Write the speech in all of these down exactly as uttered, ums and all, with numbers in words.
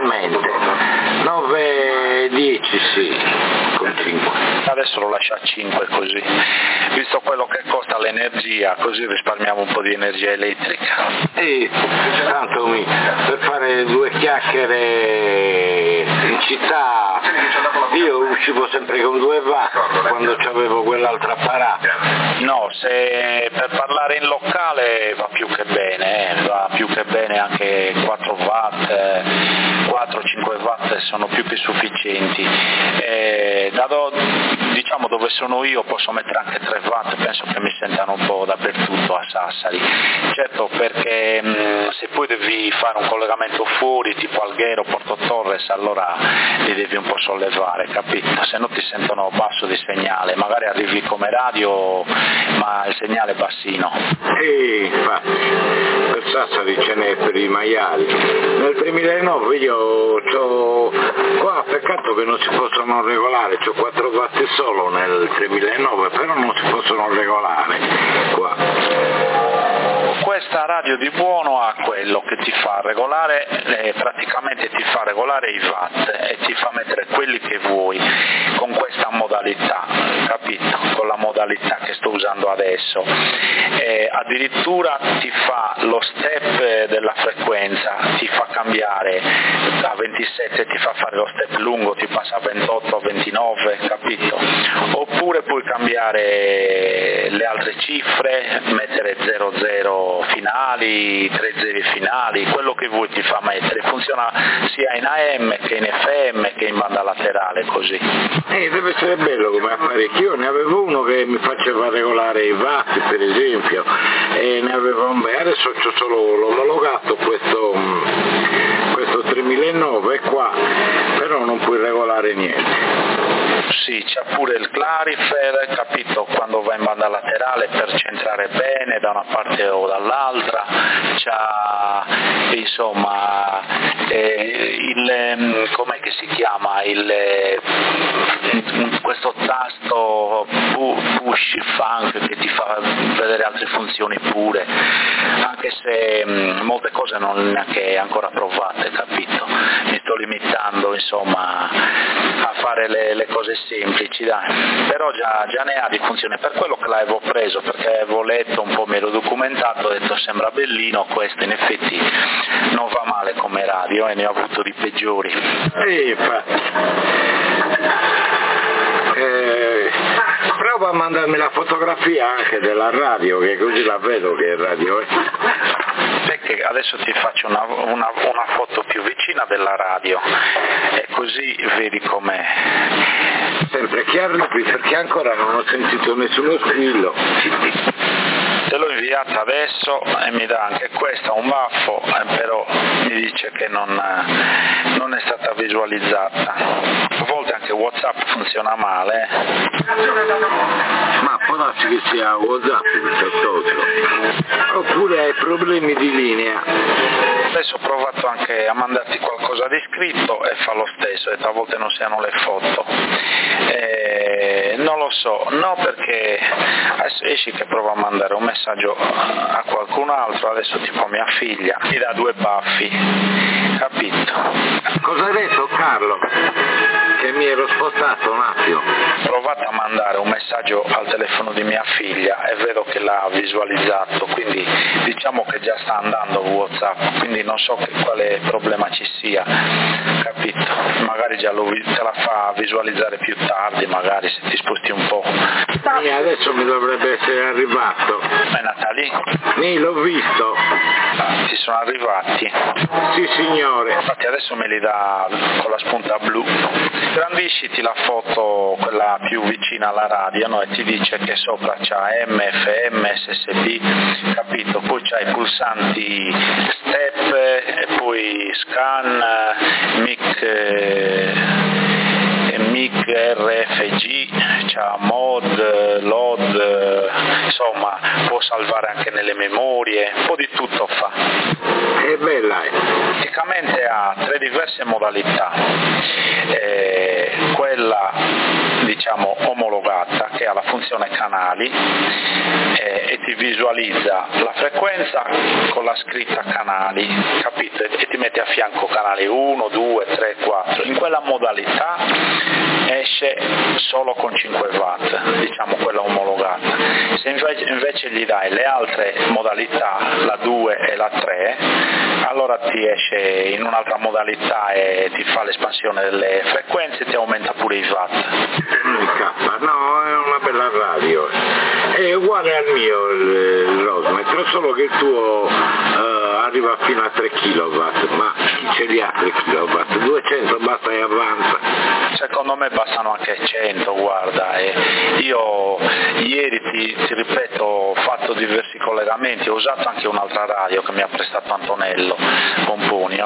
esattamente, nove dieci sì, con cinque. Adesso lo lascio a cinque così, visto quello che costa l'energia, così risparmiamo un po' di energia elettrica. E tanto mi, per fare due chiacchiere in città io uscivo sempre con due watt quando c'avevo quell'altro apparato. No, se per parlare in locale va più che bene, eh, va più che bene anche quattro watt, eh, quattro cinque watt sono più che sufficienti. Eh, da do, diciamo dove sono io posso mettere anche tre watt, penso che mi sentano un po' dappertutto a Sassari. Certo, perché mh, se poi devi fare un collegamento fuori, tipo Alghero, Porto Torres, allora li devi un po' sollevare, capito? Se no ti sentono basso di segnale, magari arrivi come radio ma il segnale è bassino. Sì, infatti, per Sassari ce n'è per i maiali. Nel tremilanove io c'ho, qua peccato che non si possono regolare, c'ho quattro watt solo nel tremilanove, però non si possono regolare qua. Questa radio di buono ha quello che ti fa regolare, eh, praticamente ti fa regolare i watt e ti fa mettere quelli che vuoi con questa modalità, capito? Con la modalità che sto usando adesso. Eh, addirittura ti fa lo step della frequenza, ti fa cambiare da ventisette, ti fa fare lo step lungo, ti passa a ventotto, a ventinove, capito? Oppure puoi cambiare le altre cifre, mettere zero zero finali, tre zeri finali, quello che vuoi ti fa mettere, funziona sia in A M che in F M che in banda laterale, così. Eh, deve essere bello come apparecchio, io ne avevo uno che mi faceva regolare i watt per esempio, e ne avevo un bel, adesso c'ho solo l'omologato questo, questo tremilanove qua, però non puoi regolare niente. Sì, c'è pure il clarifer, capito, quando va in banda laterale per centrare bene da una parte o dall'altra, c'ha insomma eh, il, com'è che si chiama, il, questo tasto push funk che ti fa vedere altre funzioni pure, anche se mh, molte cose non neanche ancora provate, capito, mi sto limitando insomma a fare le, le cose semplici, dai. Però già, già ne ha di funzione, per quello che l'avevo preso, perché avevo letto un po', mi ero documentato, ho detto sembra bellino questo, in effetti non va male come radio e ne ho avuto di peggiori. Sì, infatti. Eh, prova a mandarmi la fotografia anche della radio, che così la vedo che radio è. Perché adesso ti faccio una, una, una foto più vicina della radio e così vedi com'è. Sempre chiaro, perché ancora non ho sentito nessuno squillo. Te l'ho inviata adesso e mi dà anche questa un baffo, eh, però mi dice che non, non è stata visualizzata. A volte anche WhatsApp funziona male. Ma può darsi che sia WhatsApp piuttosto, oppure hai problemi di linea. Adesso ho provato anche a mandarti qualcosa di scritto e fa lo stesso, e a volte non si hanno le foto. Eh, non lo so, no, perché adesso esci che provo a mandare un messaggio a qualcun altro, adesso tipo a mia figlia, mi dà due baffi, capito? Cosa hai detto, Carlo? Che mi ero spostato un attimo. Ho provato a mandare un messaggio al telefono di mia figlia e vedo che l'ha visualizzato, quindi diciamo che già sta andando WhatsApp, quindi non so che, quale problema ci sia, capito? Magari già lo, te la fa visualizzare più tardi, magari se ti sposti un po'. E adesso mi dovrebbe essere arrivato. È Natali? Sì, l'ho visto. Ti sono arrivati? Sì, signore. Infatti adesso me li dà con la spunta blu. Grandisciti la foto, quella più vicina alla radio, no? E ti dice che sopra c'ha M, F M, S S B, capito? Poi c'ha i pulsanti step e poi scan, mic, mic R F G, c'ha mod, load, insomma può salvare anche nelle memorie, un po' di tutto fa. È bella, eh. Praticamente ha tre diverse modalità, eh, quella diciamo omologata che ha la funzione canali eh, e ti visualizza la frequenza con la scritta canali, capito? E ti mette a fianco canali uno, due, tre, quattro. In quella modalità esce solo con cinque watt, diciamo quella omologata. Se invece, invece gli dai le altre modalità, la due e la tre, allora ti esce in un'altra modalità e ti fa l'espansione delle frequenze e ti aumenta pure i watt. No, è una bella radio, è uguale al mio il Rosemetro, solo che il tuo uh, arriva fino a tre chilowatt, ma chi ce li ha tre chilowatt? duecento basta e avanza. Secondo me bastano anche cento, guarda, e io ieri ti, ti ripeto ho fatto diversi collegamenti, ho usato anche un'altra radio che mi ha prestato Antonello Pomponio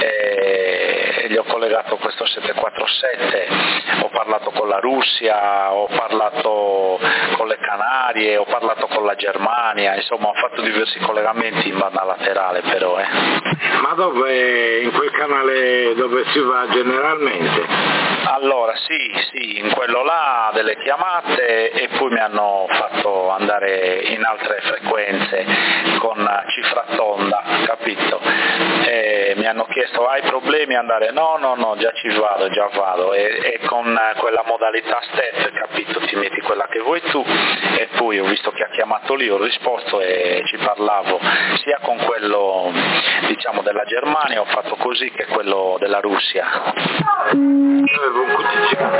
e gli ho collegato questo settecentoquarantasette, ho parlato con la Russia, ho parlato con le Canarie, ho parlato con la Germania, insomma ho fatto diversi collegamenti in banda laterale però. Eh. Ma dove, in quel canale dove si va generalmente? Allora sì, sì, in quello là delle chiamate e poi mi hanno fatto andare in altre frequenze con cifra tonda, capito? E mi hanno chiesto hai problemi a andare? No, no, no, già ci vado, già vado e, e con quella modalità step, capito? Ti metti quella che vuoi tu e poi ho visto che ha chiamato lì, ho risposto e ci parlavo sia con quello diciamo della Germania, ho fatto così che quello della Russia. Avevo un Q T C.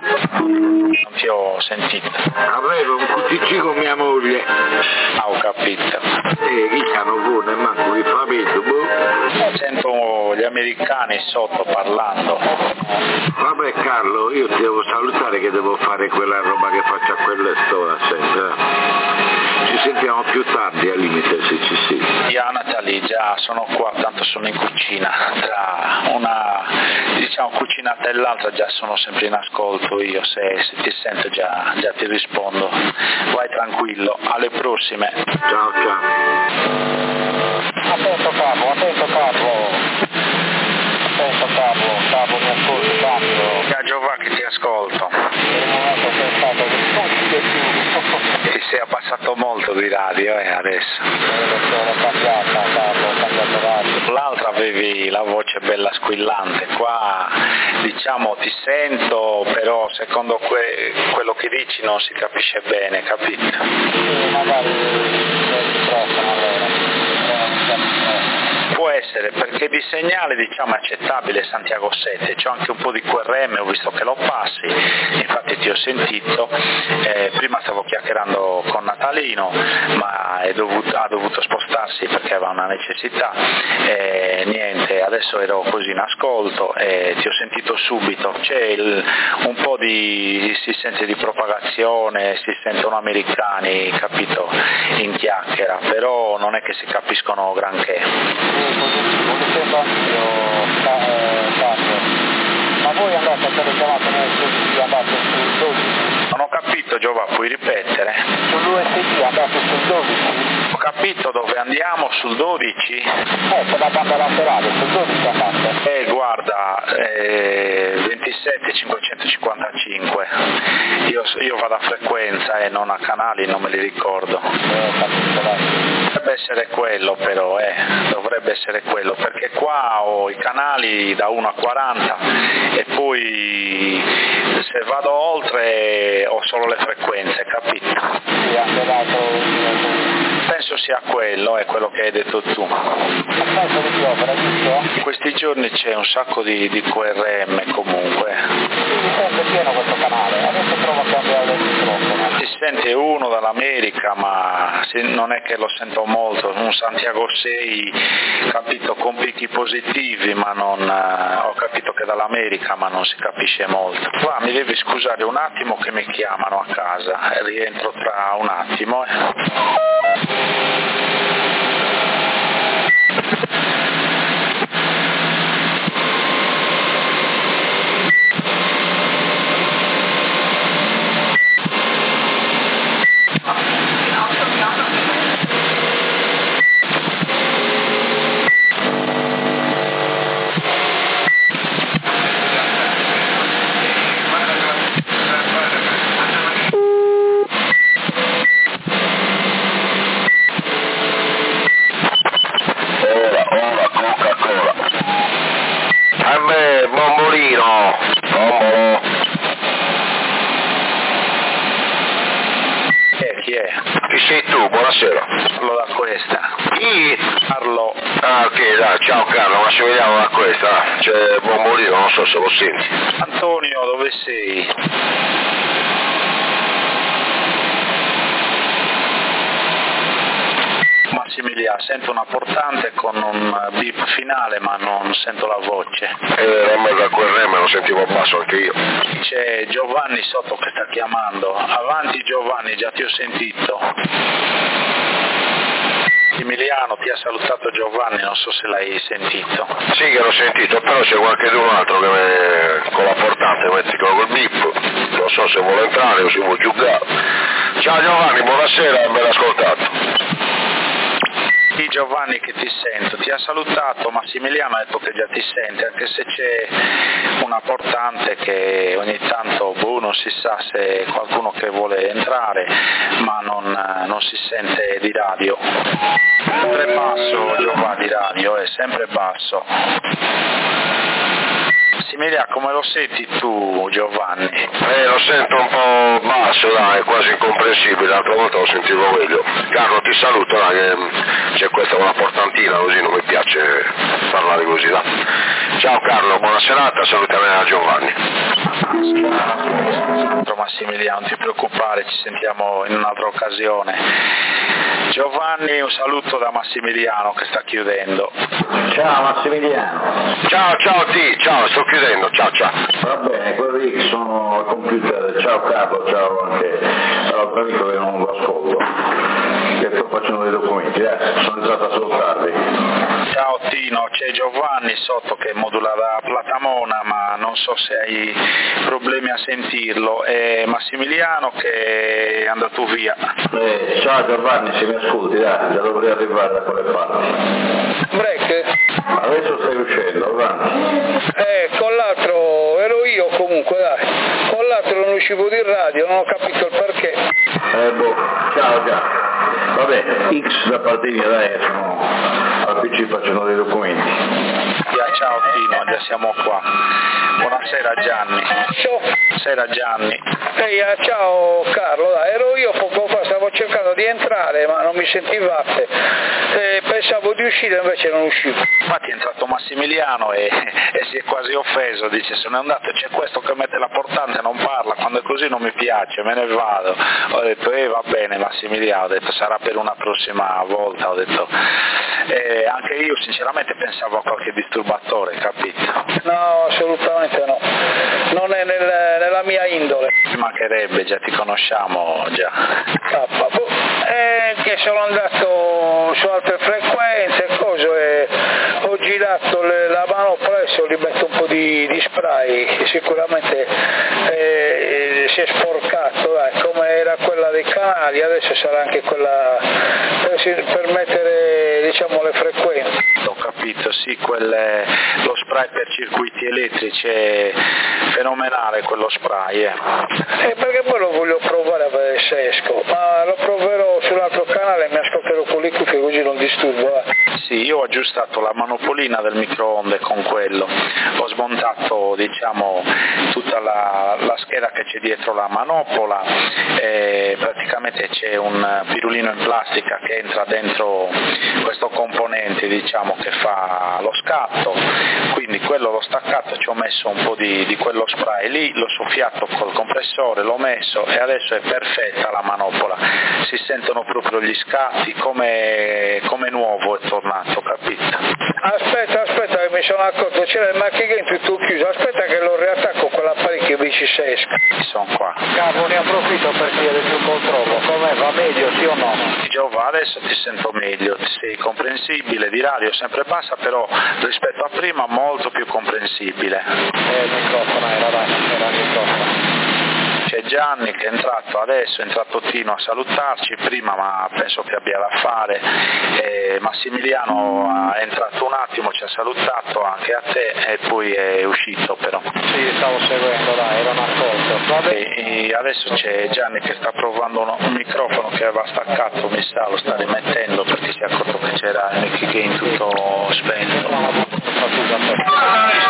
Non ti ho sentito. Avevo un Q T C con mia moglie. Ah, ho capito. E chi hanno buone manco di fabito, boh. Sento gli americani sotto parlando. Vabbè Carlo, io ti devo salutare che devo fare quella roba che faccio a quelle storie sempre. Ci sentiamo più tardi al limite se ci sei. Io Natalie già sono qua, tanto sono in cucina, tra una diciamo cucinata e l'altra già sono sempre in ascolto io, se, se ti sento già, già ti rispondo. Vai tranquillo, alle prossime. Ciao ciao. Attento capo, attento capo. Attento capo, capo mi ascolti cambio. Ciao Giovanni che ti ascolto. Il momento che è stato di più. Ti sei abbassato molto di radio eh, adesso. L'ho cambiata, capo, ho cambiato radio. L'altra avevi la voce bella squillante, qua diciamo ti sento, però secondo que- quello che dici non si capisce bene, capito? Sì, magari il microfono allora. Può essere, perché di segnale diciamo è accettabile Santiago sette, c'ho anche un po' di Q R M, ho visto che lo passi, infatti ti ho sentito, eh, prima stavo chiacchierando con Natalino, ma è dovuto, ha dovuto spostarsi perché aveva una necessità, e niente, adesso ero così in ascolto e ti ho sentito subito, c'è il, un po' di, si sente di propagazione, si sentono americani, capito, in chiacchiera, però non è che si capiscono granché. Così sento anch'io, Fabio. Ma voi andate a telechiamata nel S D, andate sul dodici? Non ho capito Giova, puoi ripetere? Sull'U S D andate sul dodici? Ho capito dove andiamo, sul dodici? Eh, per la banda laterale, sul dodici andate. Eh, guarda, eh, ventisette cinquecentocinquantacinque, io, io vado a frequenza e non a canali, non me li ricordo. Eh, capito, dai. Dovrebbe essere quello però, eh, dovrebbe essere quello, perché qua ho i canali da uno a quaranta e poi se vado oltre ho solo le frequenze, capito? Sì, anche l'altro. Penso sia quello, è quello che hai detto tu. Aspetta di piovere, giusto? In questi giorni c'è un sacco di, di Q R M comunque. Si sente pieno questo canale, adesso provo a cambiare il microfono. Si sente uno dall'America, ma non è che lo sento molto, un Santiago sei, capito, con picchi positivi, ma non ho capito che dall'America, ma non si capisce molto. Qua mi devi scusare un attimo che mi chiamano a casa, rientro tra un attimo. Eh. Also Bombolino, Bombolo. Eh, chi è? Chi sei tu? Buonasera. Parlo da questa. Chi? Parlo. Ah, ok, dai, ciao Carlo, ma ci vediamo da questa. C'è Bombolino, non so se lo senti. Antonio, dove sei? Massimiliano, sento una portante con un beep finale ma non sento la voce. Eh, non da quel re, me lo sentivo basso anche io. C'è Giovanni sotto che sta chiamando. Avanti Giovanni, già ti ho sentito. Massimiliano, ti ha salutato Giovanni, non so se l'hai sentito. Sì che l'ho sentito, però c'è qualche altro che me, con la portante metti col bip, non so se vuole entrare o se vuole giocare. Ciao Giovanni, buonasera e ben ascoltato. Sì Giovanni che ti sento, ti ha salutato Massimiliano, ha detto che già ti sente, anche se c'è una portante che ogni tanto boh, non si sa se qualcuno che vuole entrare, ma non, non si sente di radio. Sempre basso Giovanni radio, è sempre basso. Massimiliano, come lo senti tu Giovanni? Eh, lo sento un po' basso, dai, quasi incomprensibile, l'altra volta lo sentivo meglio. Carlo, ti saluto, dai, che c'è questa una portantina, così non mi piace parlare così, dai. Ciao Carlo, buona serata, salutami da Giovanni. Massimiliano, non ti preoccupare, ci sentiamo in un'altra occasione. Giovanni, un saluto da Massimiliano che sta chiudendo. Ciao Massimiliano. Ciao, ciao T, ciao, sto chiudendo, ciao ciao. Va bene, quelli che sono al computer, ciao Carlo, ciao anche all'altro amico che non lo ascolto, che sto facendo dei documenti, eh, sono entrato a salutarvi. Ciao Tino, c'è Giovanni sotto che modula da Platamona, ma non so se hai problemi a sentirlo, è Massimiliano che è andato via. Eh, ciao Giovanni, se mi ascolti, dai, già dovrei arrivare da quelle parti. Break? Adesso stai uscendo, avanti. Eh, con l'altro ero io comunque, dai. Con l'altro non uscivo di radio, non ho capito il perché. Eh boh, ciao già. Vabbè, X da parte mia, dai, sono al P C facendo dei documenti. Yeah, ciao Tino, già siamo qua. Buonasera Gianni. Ciao. Buonasera Gianni. Ehi, eh, ciao Carlo, dai, ero io poco fa, stavo cercando di entrare ma non mi sentivate. Eh, pensavo di uscire invece non uscivo. Infatti è entrato Massimiliano e, e si è quasi offeso, dice se n'è andato, c'è questo che mette la portante, non parla, quando è così non mi piace, me ne vado. Ho detto eh va bene Massimiliano, ho detto sarà per una prossima volta, ho detto eh, anche io sinceramente pensavo a qualche disturbatore, capito? No, assolutamente no, non è nel, nella mia indole. Ci mancherebbe, già ti conosciamo già. Ah, eh, che sono andato su altre frequenze e cose, e ho girato le, la manopola e ho rimesso un po' di, di spray, che sicuramente eh, si è sporcato, dai, come era quella dei canali, adesso sarà anche quella per, per mettere diciamo le frequenze. Ho capito, sì, quelle, lo spray per circuiti elettrici è fenomenale quello spray. Eh. Eh, perché poi lo voglio provare a vedere se esco, ma lo proverò sull'altro canale e mi ascolterò con le cuffie così non disturbo. Eh. Sì, io ho aggiustato la manopolina del microonde con quello, ho smontato diciamo tutta la, la scheda che c'è dietro la manopola, e praticamente c'è un pirulino in plastica che entra dentro questo componente diciamo che fa lo scatto, quindi quello l'ho staccato, ci ho messo un po' di, di quello spray lì, l'ho soffiato col compressore, l'ho messo e adesso è perfetta la manopola, si sentono proprio gli scatti come, come nuovo è tornato, capito? Aspetta, aspetta che mi sono accorto, c'era il marching tutto chiuso, aspetta che lo riattacco con l'apparecchio e dici se esco. Sono qua. Capo, ne approfitto per chiedere più controllo, com'è, va meglio sì o no? Giova, adesso ti sento meglio, sei comprensibile, di radio sempre bassa, però rispetto a prima molto più comprensibile. Eh, il microfono era, dai, era il microfono. C'è Gianni che è entrato adesso, è entrato Tino a salutarci prima, ma penso che abbia da fare. E Massimiliano è entrato un attimo, ci ha salutato anche a te e poi è uscito però. Sì, stavo seguendo, dai, era un ascolto. E, e adesso c'è Gianni che sta provando uno, un microfono che aveva staccato, mi sa, lo sta rimettendo perché si è accorto che c'era il mic gain tutto spento.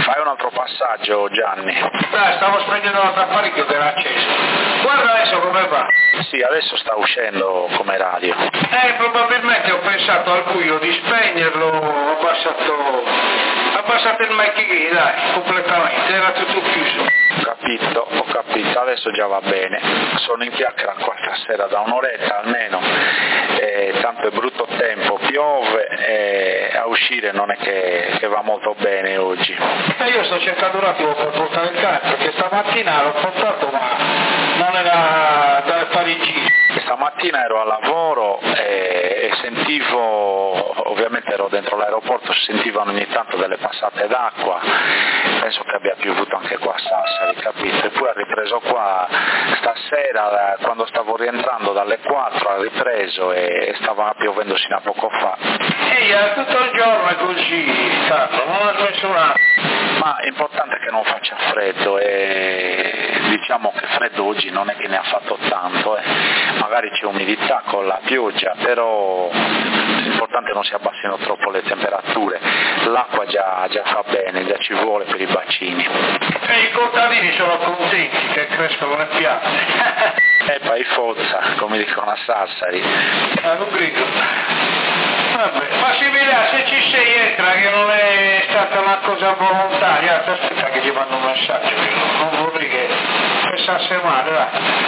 Fai un altro passaggio, Gianni. Dai, stavo spegnendo l'altro apparecchio che era acceso. Guarda adesso come va. Sì, adesso sta uscendo come radio. Eh, probabilmente ho pensato al buio di spegnerlo, ho abbassato, ho abbassato il mic, dai, completamente, era tutto chiuso. Ho capito, ho capito, adesso già va bene. Sono in chiacchiera qua stasera da un'oretta almeno, e tanto è brutto tempo, piove e a uscire non è che, che va molto bene oggi. E io sto cercando un attimo per portare il cane, perché stamattina l'ho portato ma non era da Parigi. Stamattina ero a lavoro e, e sentivo, ovviamente ero dentro l'aeroporto, si sentivano ogni tanto delle passate d'acqua, penso che abbia piovuto anche qua a Sassari, capito? E poi ha ripreso qua stasera, quando stavo rientrando dalle quattro ha ripreso e stava piovendo sino a poco fa. Ehi, tutto il giorno è così, Carlo, non ha smesso un attimo. Ma è importante che non faccia freddo e diciamo che freddo oggi non è che ne ha fatto tanto, eh. Magari c'è umidità con la pioggia, però l'importante è che non si abbassino troppo le temperature, l'acqua già, già fa bene, già ci vuole per i bacini. E i contadini sono contenti che crescono le piante. E poi forza, come dicono a Sassari. Ah, non grido. Vabbè, Massimiliano, se ci sei entra che non è stata una cosa volontaria, aspetta che gli mando un messaggio, non vorrei che pensasse male, dai.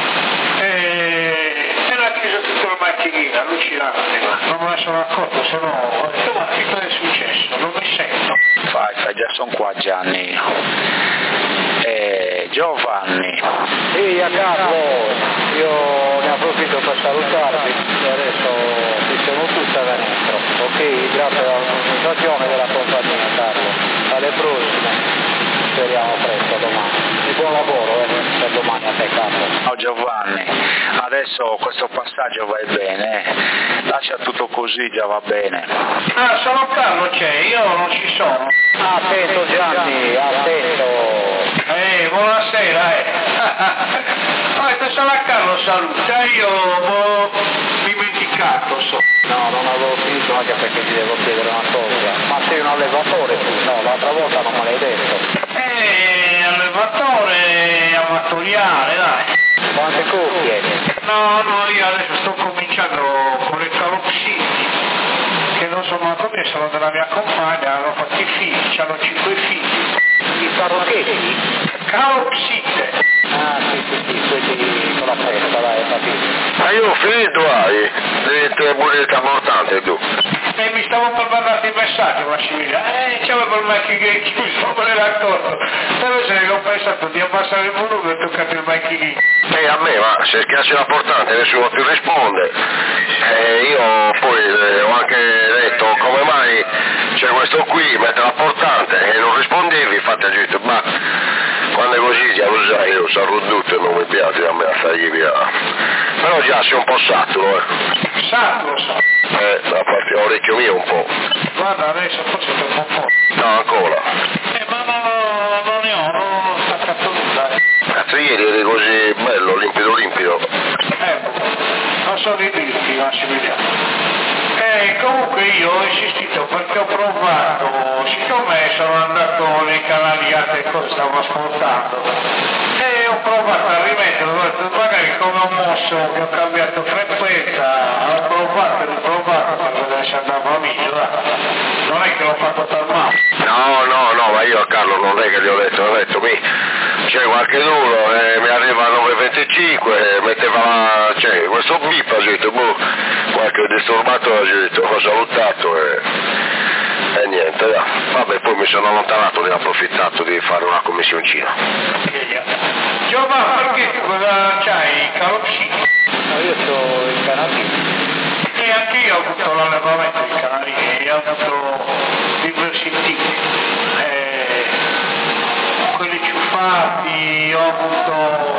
E... era chiuso tutto il macchinino, allucinante, non me ne sono accorto, se no ho detto ma che cosa è successo, non mi sento. Fai, fai, già sono qua Gianni. E Giovanni. Sì, a Carlo, io ne approfitto per salutarvi e adesso siamo tutti da dentro. Ok, grazie all'organizzazione della compagnia Carlo. Alle prossime, speriamo presto domani. E buon lavoro eh, per domani a te Carlo. Ciao Giovanni, adesso questo passaggio va bene, eh. Lascia tutto così, già va bene. Ah, solo Carlo c'è, io non ci sono. Attento Gianni, attento. Eh, buonasera, eh. Ah, pensavo a Carlo saluta, io ho dimenticato, so. No, non avevo finito anche perché ti devo chiedere una cosa. Ma sei un allevatore tu? No, l'altra volta non me l'hai detto. Eh, allevatore amatoriale, dai. Quante cuffie? No, no, io adesso sto cominciando con le calopsiti, che non sono manco mie, sono della mia compagna, hanno fatto i figli, hanno cinque figli. I parrocchetti? Calopsite. Ah, sì, sì, sì, quelli con la festa, dai, capito. Ma io ho finito hai, le tue monete importanti tu. E mi stavo per mandare il messaggio, Massimiliano, eh, c'avevo il mic che è chiuso, non me ne ero accorto. Però se ho pensato di abbassare il volume e toccato il mic che... E a me, ma se schiacci la portante nessuno ti risponde. E io poi eh, ho anche detto come mai c'è questo qui, mette la portante e non rispondevi, infatti ho detto, ma quando è così già lo sai, io sono tutto e non mi piace a me a fargli via. Però già sei un po' saturo, eh. Saturo, so. Eh, da parte dell'orecchio mio un po'. Guarda, adesso forse c'è un po' forte. No, ancora. Eh, ma no, non ne ho, non ho staccato nulla. Cazzo, ieri eri così bello, limpido, limpido. Eh, non so di dirti, Massimiliano. Eh, comunque io ho insistito perché ho provato, siccome sono andato nei canali altre cose stavo ascoltando, e ho provato a rimetterlo, magari come ho mosso, che ho cambiato frequenza, ho provato e riprovato per vedere se andava meglio, non è che l'ho fatto tal male. No, no, no, ma io a Carlo non è che gli ho detto, ho detto mi c'è qualche duro, eh, mi arriva a nove e venticinque, eh, metteva la, cioè, questo bip, ho detto, boh, qualche disturbato, ho detto, ho salutato e, e niente, dai. Vabbè, poi mi sono allontanato e ho approfittato di fare una commissioncina. Giovanni, perché tu cosa c'hai, calopsiti? No, io sto in canadese. E anche io ho avuto l'allevamento di canari e ho avuto diversi tipi. Eh, quelli ciuffati, ho avuto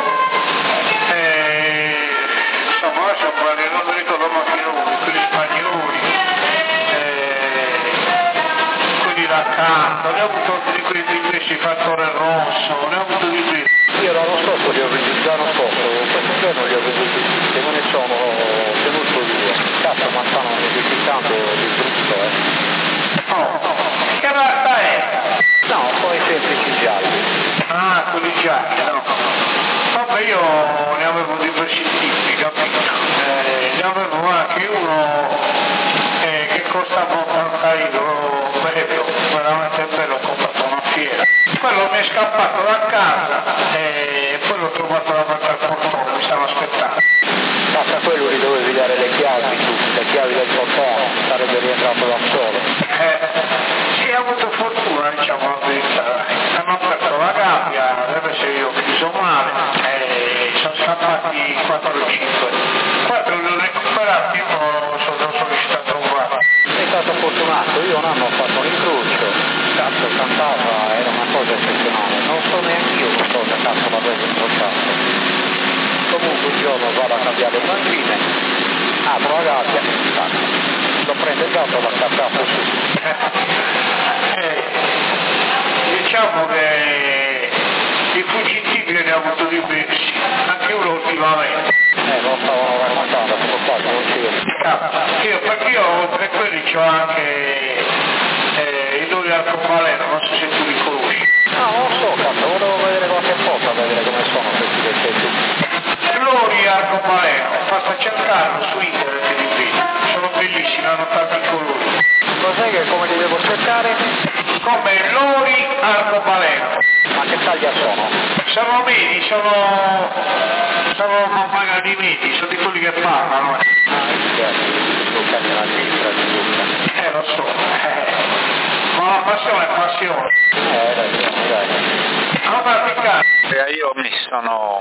eh, insomma adesso non mi ricordo ma più quelli spagnoli, eh, quelli da canto, ne ho avuto di quelli diversi, fattore rosso, ne ho avuto di quelli. Io non lo so se li ho veduti, già non so, questo giorno li ho veduti tutti, non ne sono tenuto due. Cazzo, ma stanno necessitando di brutto, eh. Oh, che razza è? No, poi semplice mangiare, no? Vabbè, io ne avevo diversi tipi, capito? Eh, ne avevo anche uno eh, che costava ottanta euro, bello, veramente bello, ho comprato una fiera. Quello mi è scappato da casa e poi l'ho trovato davanti al portone, mi stava aspettando. Basta quello gli dovevi dare le chiavi tu, le chiavi del portone, sarebbe rientrato da solo. Eh, sì, ho avuto fortuna, diciamo la verità. Hanno aperto la gabbia, deve essere io ho chiuso male, e sono scappati quattro o cinque. quattro li ho recuperati, uno sono riuscito a trovare. Sei stato fortunato, io un anno ho fatto un incrocio, cazzo cantava, era una cosa eccezionale, non so neanche io che cosa cazzo l'avevo incrociato. Comunque un giorno vado a cambiare il mangime, apro la gabbia, tac, lo prende il gatto e l'ha scappato su. Eh, diciamo che i fuggitivi ne ho avuto diversi, anche uno ultimamente. Eh, lo stavano raccontando, questo qua non c'era. Io, perché io oltre a quelli c'ho anche eh, i lori arcobaleno, non so se tu li conosci. No, non so, cazzo, volevo vedere qualche foto, vedere come sono questi che sei tu. Lori arcobaleno, basta cercarlo su internet e li vedi, sono bellissimi, hanno tanti colori. Cos'è che come li devo cercare? Come lori arcobaleno. Ma che taglia sono? Sono medi, sono, sono magari medi, sono di quelli che parlano. Ah, sì, Luca nella sinistra di Luca. Eh, lo so, eh. Ma la passione è passione. Eh, dai, dai. Non praticare. E io mi sono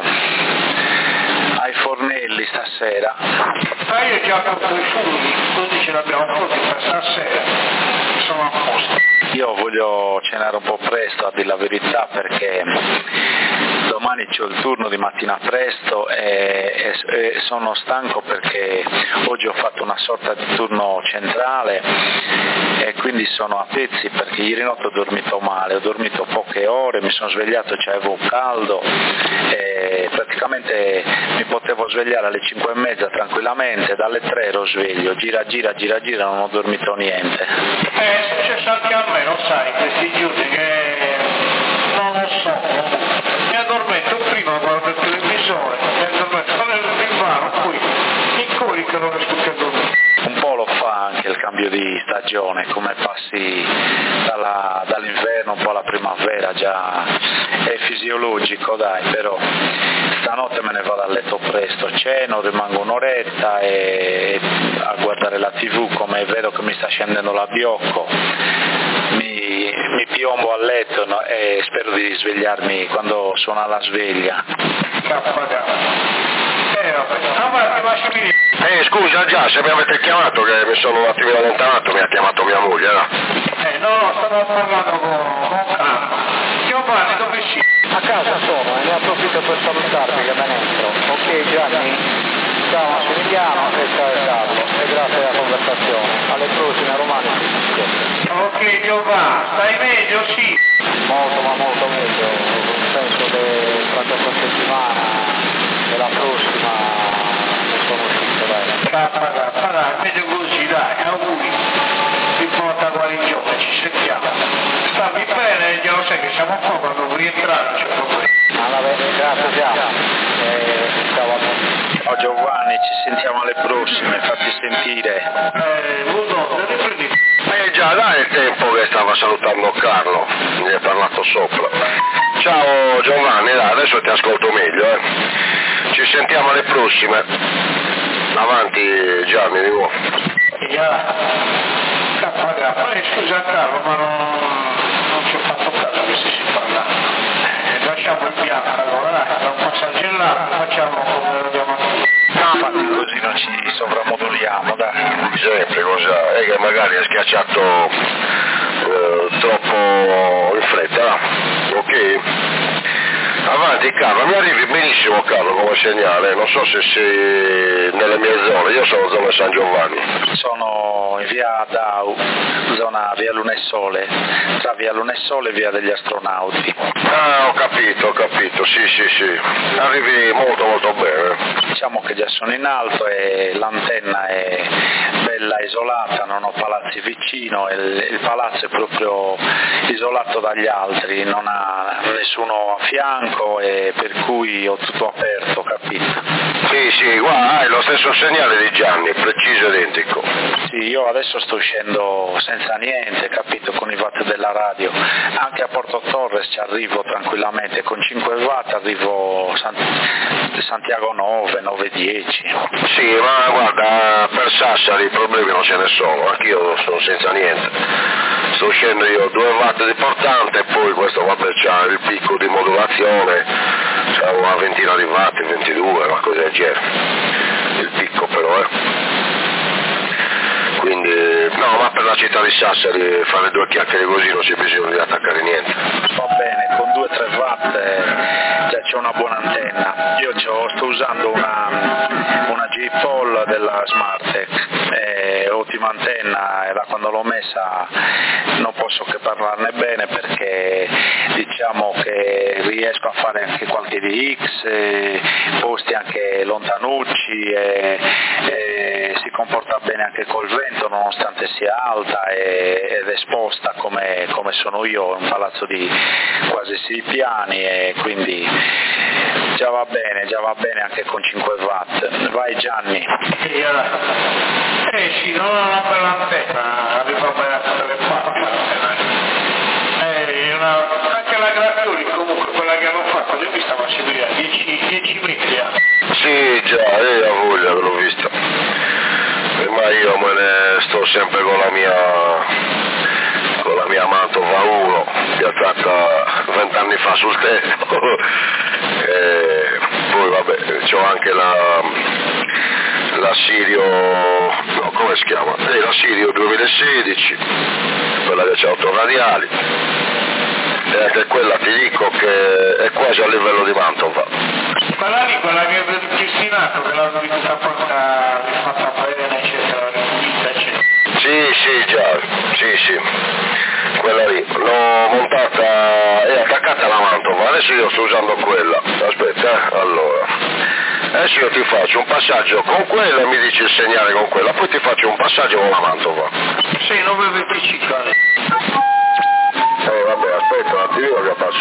ai fornelli stasera. Ma io già porto i funghi, così ce l'abbiamo tutti per stasera. Sono a posto. Io voglio cenare un po' presto, a dire la verità, perché domani c'ho il turno di mattina presto e, e, e sono stanco perché oggi ho fatto una sorta di turno centrale e quindi sono a pezzi perché ieri notte ho dormito male, ho dormito poche ore, mi sono svegliato, c'avevo caldo e praticamente mi potevo svegliare alle cinque e mezza tranquillamente, dalle tre ero sveglio, gira gira gira gira, non ho dormito niente. Eh, è successo anche a me, lo sai, questi giorni che non lo so, mi addormento prima, guardo il televisore, mi addormento, vado nel divano, poi mi corri che non riesco più a dormire. Un po' lo fa anche il cambio di stagione, come passi dalla, dall'inverno un po' alla primavera, già è fisiologico dai, però stanotte me ne vado a letto presto, ceno, rimango un'oretta e a guardare la tivù, come vedo che mi sta scendendo l'abbiocco, mi, mi piombo a letto, no? E spero di svegliarmi quando suona la sveglia. Eh vabbè, avanti Massimiliano. Eh scusa già, se mi avete chiamato che mi sono un attimo allontanato, mi ha chiamato mia moglie, no? Eh no, no, stavo parlando con, con calma. Giovanni, dove sei? A casa sono e ne approfitto per salutarvi che me ne entro. Ok Gianni, ciao Massimiliano e ciao Carlo e grazie della conversazione. Alle prossime Romane. Ok Giovanni, stai meglio? Sì. Molto ma molto meglio, penso che tra questa settimana e la prossima ne sono uscito dai. Cappa, cappa, dai, meglio così, dai, auguri. Ti porta guarigione, ci sentiamo. Stammi bene, già lo sai che siamo qua quando vuoi rientrare, c'è problema. Ah, bene, grazie Gianni. Eh, ciao a tutti. Ciao Giovanni, ci sentiamo alle prossime, fatti sentire. Eh, buongiorno, riprendi. Eh già, dai il tempo che stava salutando Carlo, mi è parlato sopra. Ciao Giovanni, dai, adesso ti ascolto meglio, eh. Ci sentiamo alle prossime. Avanti Gianni, di nuovo. Yeah. Cappa, cappa. Eh, scusa Carlo, ma non, non ci ho fatto caso che si parla. Eh, lasciamo il bianco allora, dai, da un passaggio in là, facciamo come lo diamo a tutti. Infatti così non ci sovrammodoliamo, dai. Sempre cosa, è che magari hai schiacciato eh, troppo in fretta, ok? Avanti Carlo, mi arrivi benissimo Carlo come segnale, non so se sei nelle mie zone, io sono zona San Giovanni. Sono in via Dau, zona via Luna e Sole, tra via Luna e Sole e via degli Astronauti. Ah, ho capito. capito, ho capito, sì, sì, sì, arrivi molto molto bene. Diciamo che già sono in alto e l'antenna è bella isolata, non ho palazzi vicino, il, il palazzo è proprio isolato dagli altri, non ha nessuno a fianco e per cui ho tutto aperto, capito? Sì, sì, guarda, hai lo stesso segnale di Gianni, preciso identico. Sì, io adesso sto uscendo senza niente, capito, con i watt della radio, anche a Porto Torres ci arrivo tranquillamente, con cinque watt arrivo a San... Santiago nove, nove dieci. Sì, ma guarda, per Sassari i problemi non ce ne sono, anch'io sto senza niente, sto uscendo io due watt di portante e poi questo vabbè c'ha il picco di modulazione, c'ha una ventina di watt, ventidue, una cosa del genere, il picco però eh. Quindi, no, ma per la città di Sassari fare due chiacchiere così non c'è bisogno di attaccare niente. Va bene, con due tre watt eh, già c'è una buona antenna. Io sto usando una, una J-Pol della Smartec, eh, ottima antenna, e da quando l'ho messa non posso che parlarne bene perché diciamo che riesco a fare anche qualche D X, eh, posti anche lontanucci, e, e si comporta bene anche col vento nonostante sia alta e, ed esposta come, come sono io, un palazzo di quasi sei piani e quindi già va bene, già va bene anche con cinque watt. Vai Gianni. Sì, allora. Eh sì, non ho una bella antenna, arriva bene a tutte le parti. Eh, una... anche la Grafiori comunque quella che hanno fatto, io mi stavo a seguire a dieci metri. Sì, già, io ho voglia, l'ho vista. Ma io me ne sto sempre con la mia con la mia Mantova uno piazzata vent'anni fa sul tetto e poi vabbè c'ho anche la la Sirio, no, come si chiama? Eh, la Sirio duemilasedici, quella che c'ha otto radiali e anche quella ti dico che è quasi a livello di Mantova. Quella lì, quella che è ripristinato, che l'hanno venuta a portare, fatta bene, eccetera, ripulita, eccetera. Sì, sì, già, sì, sì, quella lì, l'ho montata, è attaccata alla Mantova, adesso io sto usando quella, aspetta, eh, allora, adesso io ti faccio un passaggio con quella e mi dici il segnale con quella, poi ti faccio un passaggio con la Mantova. Sì, nove venticinque. Eh, vabbè, aspetta un attimino che passo.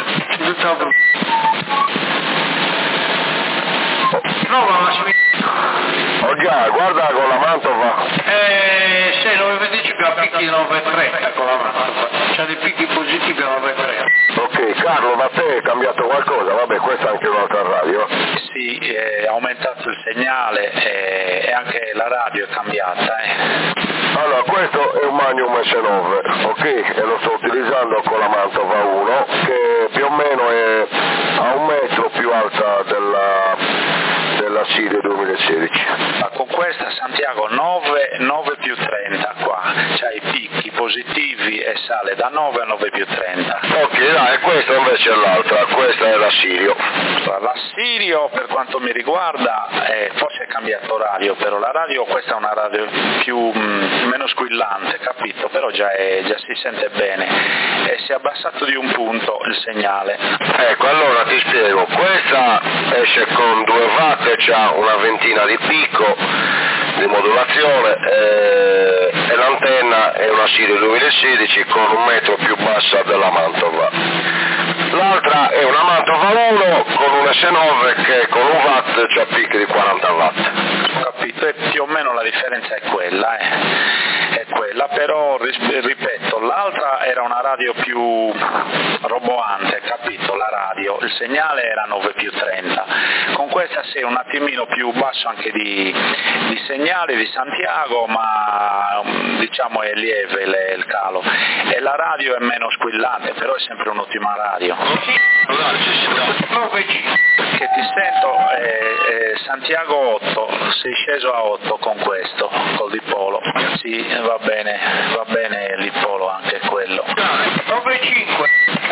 No, ma si... Oh già, guarda con la Mantova. Eh, sì, nove venticinque a picchi nove trenta con la Mantova. C'ha dei picchi positivi a nove trenta. Ok, Carlo, da te è cambiato qualcosa? Vabbè, questa è anche un'altra radio. Sì, è aumentato il segnale e, e anche la radio è cambiata. Eh. Allora, questo è un Magnum S nove, ok? E lo sto utilizzando con la Mantova uno, che più o meno è a un metro più alta della, della Sirio duemilasedici. Ma con questa Santiago nove, nove più trenta qua, c'ha i picchi positivi e sale da nove a nove più trenta. Ok, dai, questa invece è l'altra, questa è la Sirio. La Sirio per quanto mi riguarda eh, forse è cambiato orario, però la radio, questa è una radio più mh, meno squillante, capito? Però già, è, già si sente bene e si è abbassato di un punto il segnale. Ecco, allora ti spiego, questa esce con due watt e c'ha una ventina di picco di modulazione e, e l'antenna è una Sirio duemilasedici con un metro più bassa della Mantova. L'altra è una Mantova uno con un S nove che con un watt c'ha picchi di quaranta watt. Ho capito, e più o meno la differenza è quella, eh. è quella, però ripeto, l'altra era una radio più roboante, capito, la radio, il segnale era nove più trenta, con questa sei un attimino più basso anche di, di segnale di Santiago, ma diciamo è lieve le, il calo, e la radio è meno squillante, però è sempre un'ottima radio. Che ti sento è, è Santiago otto, sei sceso a otto con questo, col dipolo. Sì, va bene, va bene il dipolo anche quello. nove cinque,